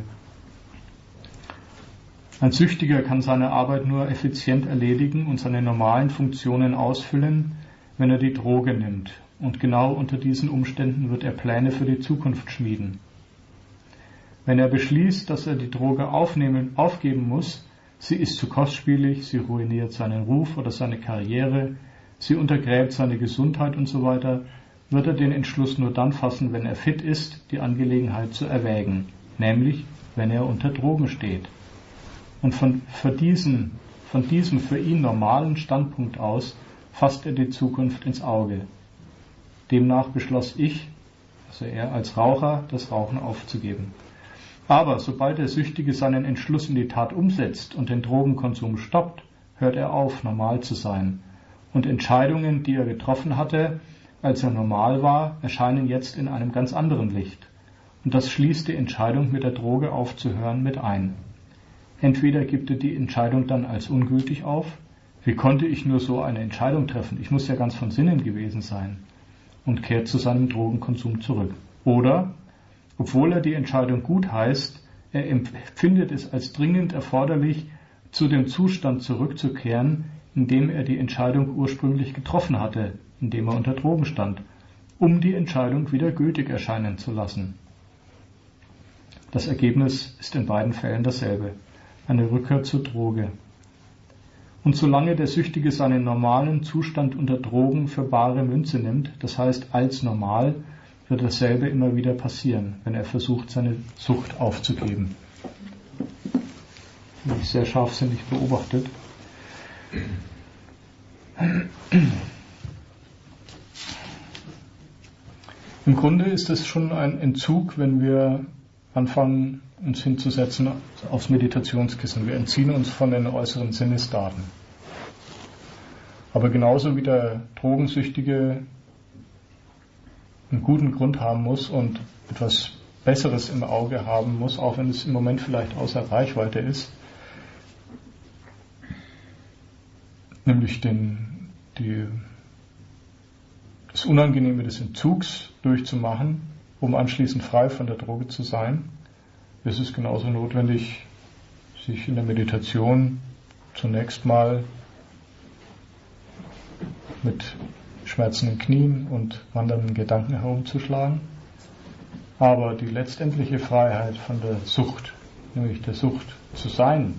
Ein Süchtiger kann seine Arbeit nur effizient erledigen und seine normalen Funktionen ausfüllen, wenn er die Droge nimmt. Und genau unter diesen Umständen wird er Pläne für die Zukunft schmieden. Wenn er beschließt, dass er die Droge aufnehmen, aufgeben muss, sie ist zu kostspielig, sie ruiniert seinen Ruf oder seine Karriere, sie untergräbt seine Gesundheit und so weiter, wird er den Entschluss nur dann fassen, wenn er fit ist, die Angelegenheit zu erwägen, nämlich wenn er unter Drogen steht. Und von, für diesen, von diesem für ihn normalen Standpunkt aus fasst er die Zukunft ins Auge. Demnach beschloss ich, also er als Raucher, das Rauchen aufzugeben. Aber sobald der Süchtige seinen Entschluss in die Tat umsetzt und den Drogenkonsum stoppt, hört er auf, normal zu sein. Und Entscheidungen, die er getroffen hatte, als er normal war, erscheinen jetzt in einem ganz anderen Licht. Und das schließt die Entscheidung, mit der Droge aufzuhören, mit ein. Entweder gibt er die Entscheidung dann als ungültig auf, Wie konnte ich nur so eine Entscheidung treffen? Ich muss ja ganz von Sinnen gewesen sein. Und kehrt zu seinem Drogenkonsum zurück. Oder, obwohl er die Entscheidung gut heißt, er empfindet es als dringend erforderlich, zu dem Zustand zurückzukehren, in dem er die Entscheidung ursprünglich getroffen hatte, in dem er unter Drogen stand, um die Entscheidung wieder gültig erscheinen zu lassen. Das Ergebnis ist in beiden Fällen dasselbe, eine Rückkehr zur Droge. Und solange der Süchtige seinen normalen Zustand unter Drogen für bare Münze nimmt, das heißt als normal, wird dasselbe immer wieder passieren, wenn er versucht, seine Sucht aufzugeben. Das ist sehr scharfsinnig beobachtet. Im Grunde ist es schon ein Entzug, wenn wir anfangen, uns hinzusetzen aufs Meditationskissen. Wir entziehen uns von den äußeren Sinnesdaten. Aber genauso wie der Drogensüchtige einen guten Grund haben muss und etwas Besseres im Auge haben muss, auch wenn es im Moment vielleicht außer Reichweite ist, nämlich den, die, das Unangenehme des Entzugs durchzumachen, um anschließend frei von der Droge zu sein, ist es genauso notwendig, sich in der Meditation zunächst mal mit schmerzenden Knien und wandernden Gedanken herumzuschlagen. Aber die letztendliche Freiheit von der Sucht, nämlich der Sucht zu sein,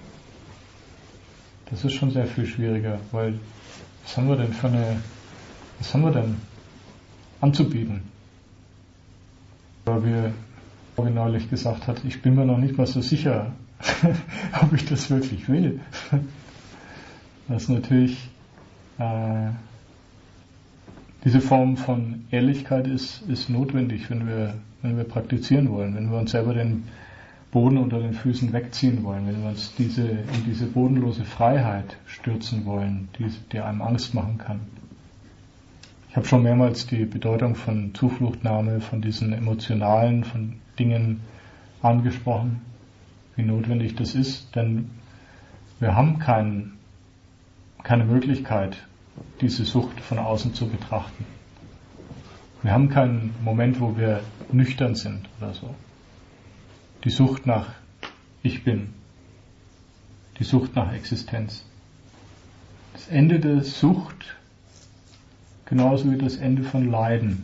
das ist schon sehr viel schwieriger, weil was haben wir denn für eine, was haben wir denn anzubieten? Weil wir, wie neulich gesagt hat, ich bin mir noch nicht mal so sicher, ob ich das wirklich will. Was natürlich äh, diese Form von Ehrlichkeit ist, ist notwendig, wenn wir, wenn wir praktizieren wollen, wenn wir uns selber den Boden unter den Füßen wegziehen wollen, wenn wir uns diese, in diese bodenlose Freiheit stürzen wollen, die, die einem Angst machen kann. Ich habe schon mehrmals die Bedeutung von Zufluchtnahme, von diesen emotionalen, von Dingen angesprochen, wie notwendig das ist, denn wir haben kein, keine Möglichkeit, diese Sucht von außen zu betrachten. Wir haben keinen Moment, wo wir nüchtern sind oder so. Die Sucht nach Ich Bin, die Sucht nach Existenz. Das Ende der Sucht, genauso wie das Ende von Leiden.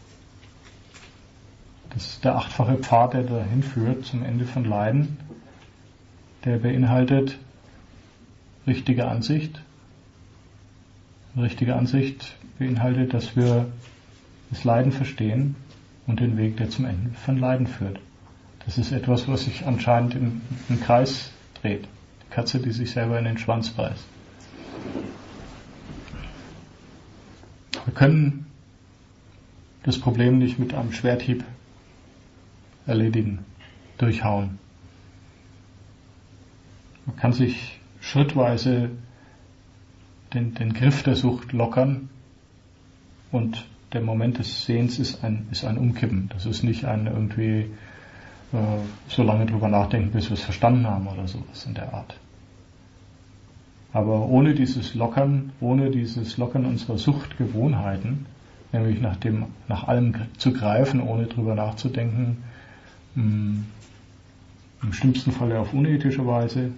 Das ist der achtfache Pfad, der dahin führt zum Ende von Leiden. Der beinhaltet richtige Ansicht. Richtige Ansicht beinhaltet, dass wir das Leiden verstehen und den Weg, der zum Ende von Leiden führt. Das ist etwas, was sich anscheinend im, im Kreis dreht. Die Katze, die sich selber in den Schwanz beißt. Wir können das Problem nicht mit einem Schwerthieb erledigen, durchhauen. Man kann sich schrittweise den, den Griff der Sucht lockern und der Moment des Sehens ist ein, ist ein Umkippen. Das ist nicht ein irgendwie äh, so lange drüber nachdenken, bis wir es verstanden haben oder sowas in der Art. Aber ohne dieses Lockern, ohne dieses Lockern unserer Suchtgewohnheiten, nämlich nach dem, nach allem zu greifen, ohne drüber nachzudenken, mh, im schlimmsten Falle auf unethische Weise,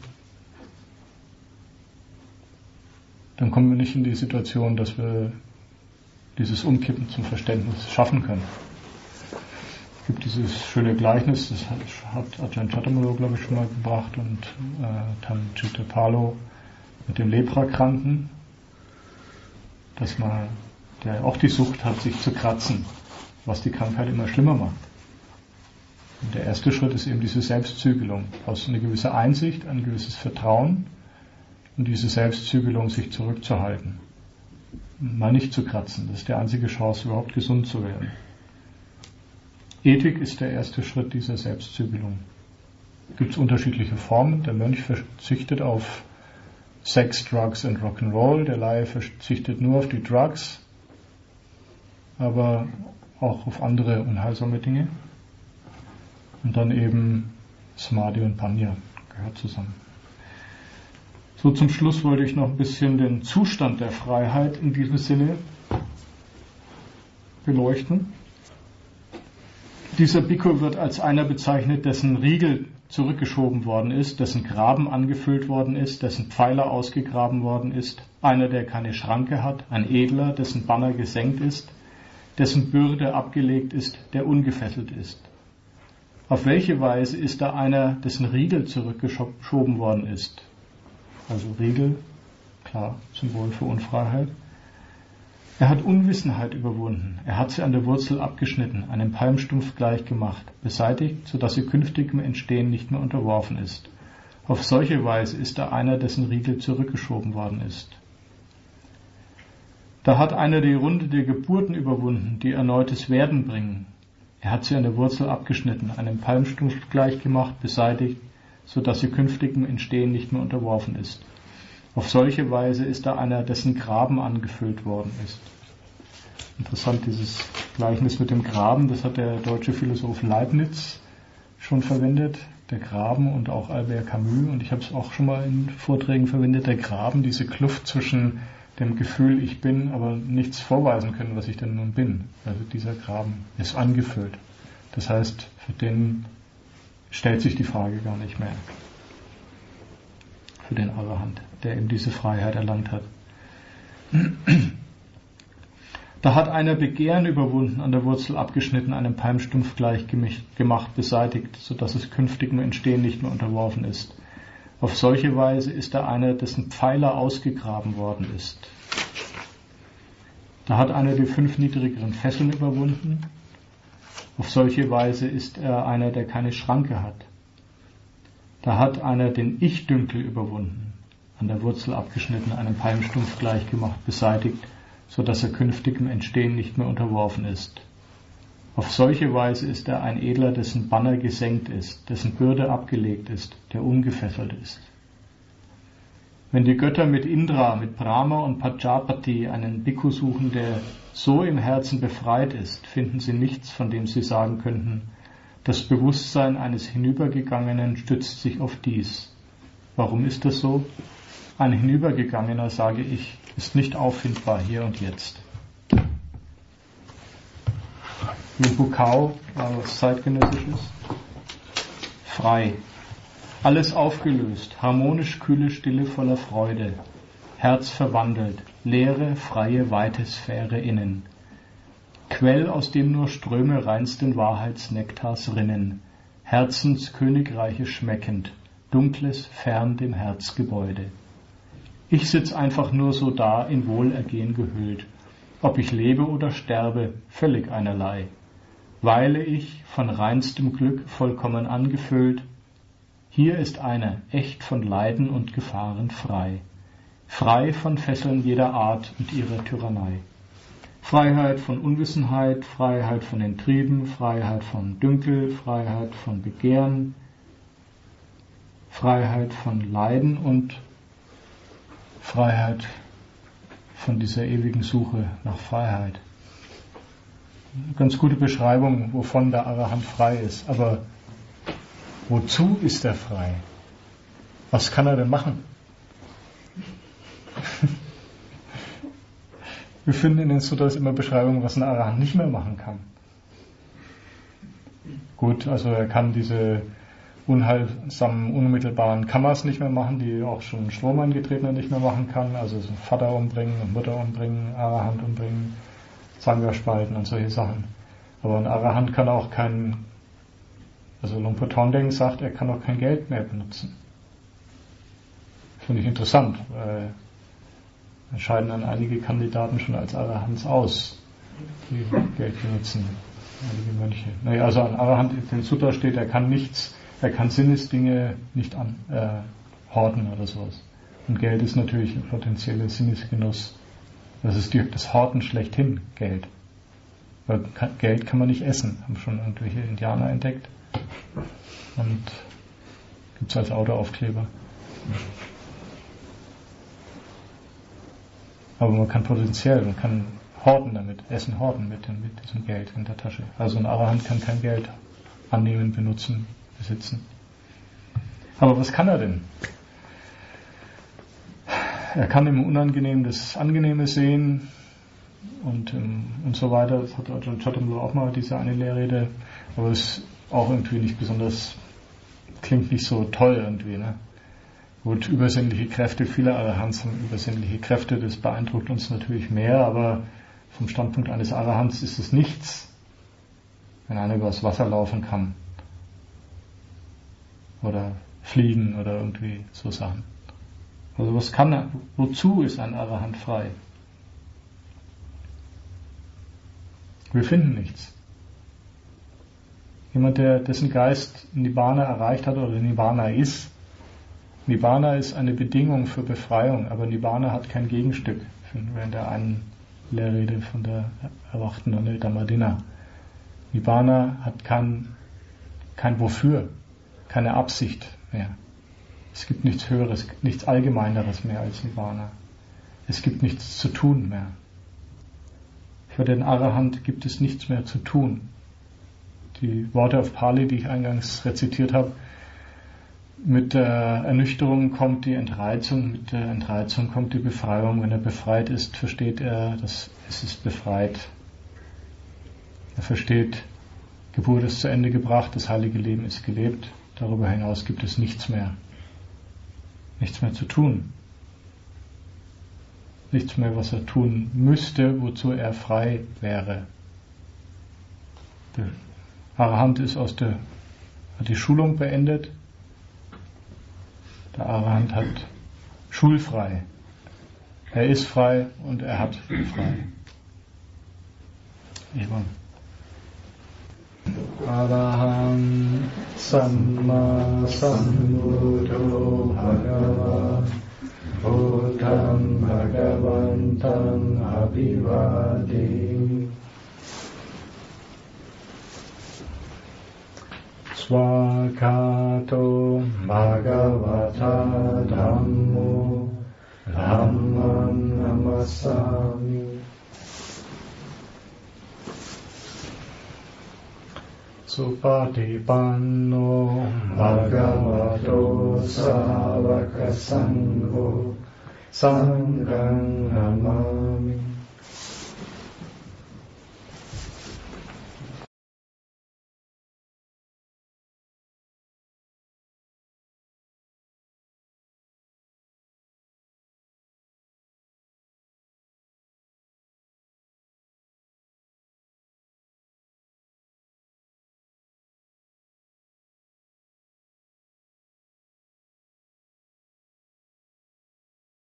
dann kommen wir nicht in die Situation, dass wir dieses Umkippen zum Verständnis schaffen können. Es gibt dieses schöne Gleichnis, das hat Ajahn Chittamalo, glaube ich, schon mal gebracht und äh, Tanjita Palo mit dem Leprakranken, dass man, der auch die Sucht hat, sich zu kratzen, was die Krankheit immer schlimmer macht. Und der erste Schritt ist eben diese Selbstzügelung, aus einer gewissen Einsicht, ein gewisses Vertrauen und diese Selbstzügelung, sich zurückzuhalten. Mal nicht zu kratzen, das ist die einzige Chance, überhaupt gesund zu werden. Ethik ist der erste Schritt dieser Selbstzügelung. Gibt es unterschiedliche Formen. Der Mönch verzichtet auf Sex, Drugs und Rock'n'Roll. Der Laie verzichtet nur auf die Drugs, aber auch auf andere unheilsame Dinge. Und dann eben Samadhi und Panya gehört zusammen. So, zum Schluss wollte ich noch ein bisschen den Zustand der Freiheit in diesem Sinne beleuchten. Dieser Bhikkhu wird als einer bezeichnet, dessen Riegel zurückgeschoben worden ist, dessen Graben angefüllt worden ist, dessen Pfeiler ausgegraben worden ist, einer, der keine Schranke hat, ein Edler, dessen Banner gesenkt ist, dessen Bürde abgelegt ist, der ungefesselt ist. Auf welche Weise ist da einer, dessen Riegel zurückgeschoben worden ist? Also Riegel, klar, Symbol für Unfreiheit. Er hat Unwissenheit überwunden, er hat sie an der Wurzel abgeschnitten, einem Palmstumpf gleich gemacht, beseitigt, sodass sie künftigem Entstehen nicht mehr unterworfen ist. Auf solche Weise ist da einer, dessen Riegel zurückgeschoben worden ist. Da hat einer die Runde der Geburten überwunden, die erneutes Werden bringen. Er hat sie an der Wurzel abgeschnitten, einem Palmstumpf gleich gemacht, beseitigt, sodass sie künftigem Entstehen nicht mehr unterworfen ist. Auf solche Weise ist da einer, dessen Graben angefüllt worden ist. Interessant, dieses Gleichnis mit dem Graben, das hat der deutsche Philosoph Leibniz schon verwendet, der Graben, und auch Albert Camus, und ich habe es auch schon mal in Vorträgen verwendet, der Graben, diese Kluft zwischen dem Gefühl, ich bin, aber nichts vorweisen können, was ich denn nun bin. Also dieser Graben ist angefüllt. Das heißt, für den stellt sich die Frage gar nicht mehr. Für den Arahant, der eben diese Freiheit erlangt hat. Da hat einer Begehren überwunden, an der Wurzel abgeschnitten, einem Palmstumpf gleich gemacht, beseitigt, sodass es künftigem Entstehen nicht mehr unterworfen ist. Auf solche Weise ist da einer, dessen Pfeiler ausgegraben worden ist. Da hat einer die fünf niedrigeren Fesseln überwunden. Auf solche Weise ist er einer, der keine Schranke hat. Da hat einer den Ich-Dünkel überwunden, an der Wurzel abgeschnitten, einem Palmstumpf gleich gemacht, beseitigt, sodass er künftigem Entstehen nicht mehr unterworfen ist. Auf solche Weise ist er ein Edler, dessen Banner gesenkt ist, dessen Bürde abgelegt ist, der ungefesselt ist. Wenn die Götter mit Indra, mit Brahma und Prajapati einen Bhikkhu suchen, der so im Herzen befreit ist, finden sie nichts, von dem sie sagen könnten, das Bewusstsein eines Hinübergegangenen stützt sich auf dies. Warum ist das so? Ein Hinübergegangener, sage ich, ist nicht auffindbar hier und jetzt. Lumbukau war was Zeitgenössisches. Frei. Alles aufgelöst, harmonisch kühle Stille voller Freude. Herz verwandelt, leere, freie, weite Sphäre innen. Quell, aus dem nur Ströme reinsten Wahrheitsnektars rinnen. Herzenskönigreiche schmeckend, dunkles, fern dem Herzgebäude. Ich sitz einfach nur so da, in Wohlergehen gehüllt. Ob ich lebe oder sterbe, völlig einerlei. Weile ich, von reinstem Glück vollkommen angefüllt, hier ist einer, echt von Leiden und Gefahren frei. Frei von Fesseln jeder Art und ihrer Tyrannei. Freiheit von Unwissenheit, Freiheit von den Trieben, Freiheit von Dünkel, Freiheit von Begehren, Freiheit von Leiden und Freiheit von dieser ewigen Suche nach Freiheit. Eine ganz gute Beschreibung, wovon der Arahant frei ist. Aber wozu ist er frei? Was kann er denn machen? Wir finden in den Sutras immer Beschreibungen, was ein Arahant nicht mehr machen kann. Gut, also er kann diese unheilsamen, unmittelbaren Kammas nicht mehr machen, die auch schon ein Strohmann-Getretener nicht mehr machen kann. Also Vater umbringen, Mutter umbringen, Arahant umbringen, Sangha spalten und solche Sachen. Aber ein Arahant kann auch kein, also Lumpur Thondeng sagt, er kann auch kein Geld mehr benutzen. Finde ich interessant, weil scheiden dann einige Kandidaten schon als Arahants aus, die Geld benutzen. Einige Mönche. Naja, also ein Arahant, in den Sutta steht, er kann nichts, er kann Sinnesdinge nicht an, äh, horten oder sowas. Und Geld ist natürlich ein potenzieller Sinnesgenuss. Das ist die, das Horten schlechthin, Geld. Weil kann, Geld kann man nicht essen, haben schon irgendwelche Indianer entdeckt. Und gibt es als Autoaufkleber. Aber man kann potenziell, man kann horten damit, essen horten mit, mit diesem Geld in der Tasche. Also ein Arahant kann kein Geld annehmen, benutzen, besitzen. Aber was kann er denn? er kann im Unangenehmen das Angenehme sehen und, und so weiter. Das hat Ajahn Chatamla auch mal, diese eine Lehrrede, aber es ist auch irgendwie nicht besonders, klingt nicht so toll irgendwie, ne? Gut, übersinnliche Kräfte, viele Arahants haben übersinnliche Kräfte, das beeindruckt uns natürlich mehr, aber vom Standpunkt eines Arahants ist es nichts, wenn einer übers Wasser laufen kann oder fliegen oder irgendwie so Sachen. Also was kann er, wozu ist ein Arahant frei? Wir finden nichts. Jemand, der dessen Geist Nibbana erreicht hat oder Nibbana ist, Nibbana ist eine Bedingung für Befreiung, aber Nibbana hat kein Gegenstück, finden wir in der einen Lehrrede von der erwachten Nonne Dhammadinna. Nibbana hat kein, kein Wofür, keine Absicht mehr. Es gibt nichts Höheres, nichts Allgemeineres mehr als Nibbana. Es gibt nichts zu tun mehr. Für den Arahant gibt es nichts mehr zu tun. Die Worte auf Pali, die ich eingangs rezitiert habe, mit der Ernüchterung kommt die Entreizung, mit der Entreizung kommt die Befreiung. Wenn er befreit ist, versteht er, dass es ist befreit. Er versteht, Geburt ist zu Ende gebracht, das heilige Leben ist gelebt. Darüber hinaus gibt es nichts mehr. Nichts mehr zu tun. Nichts mehr, was er tun müsste, wozu er frei wäre. Der Arahant ist aus der, hat die Schulung beendet. Der Arahant hat schulfrei. Er ist frei und er hat frei. Ewan. Arahant Samma Sambuddho Bhagava Buddham Bhagavantam Abhivadi Swakato Bhagavata Dhammo Dhammam Namasami Supatipanno Bhagavato Savaka Sangho Sangham Namami.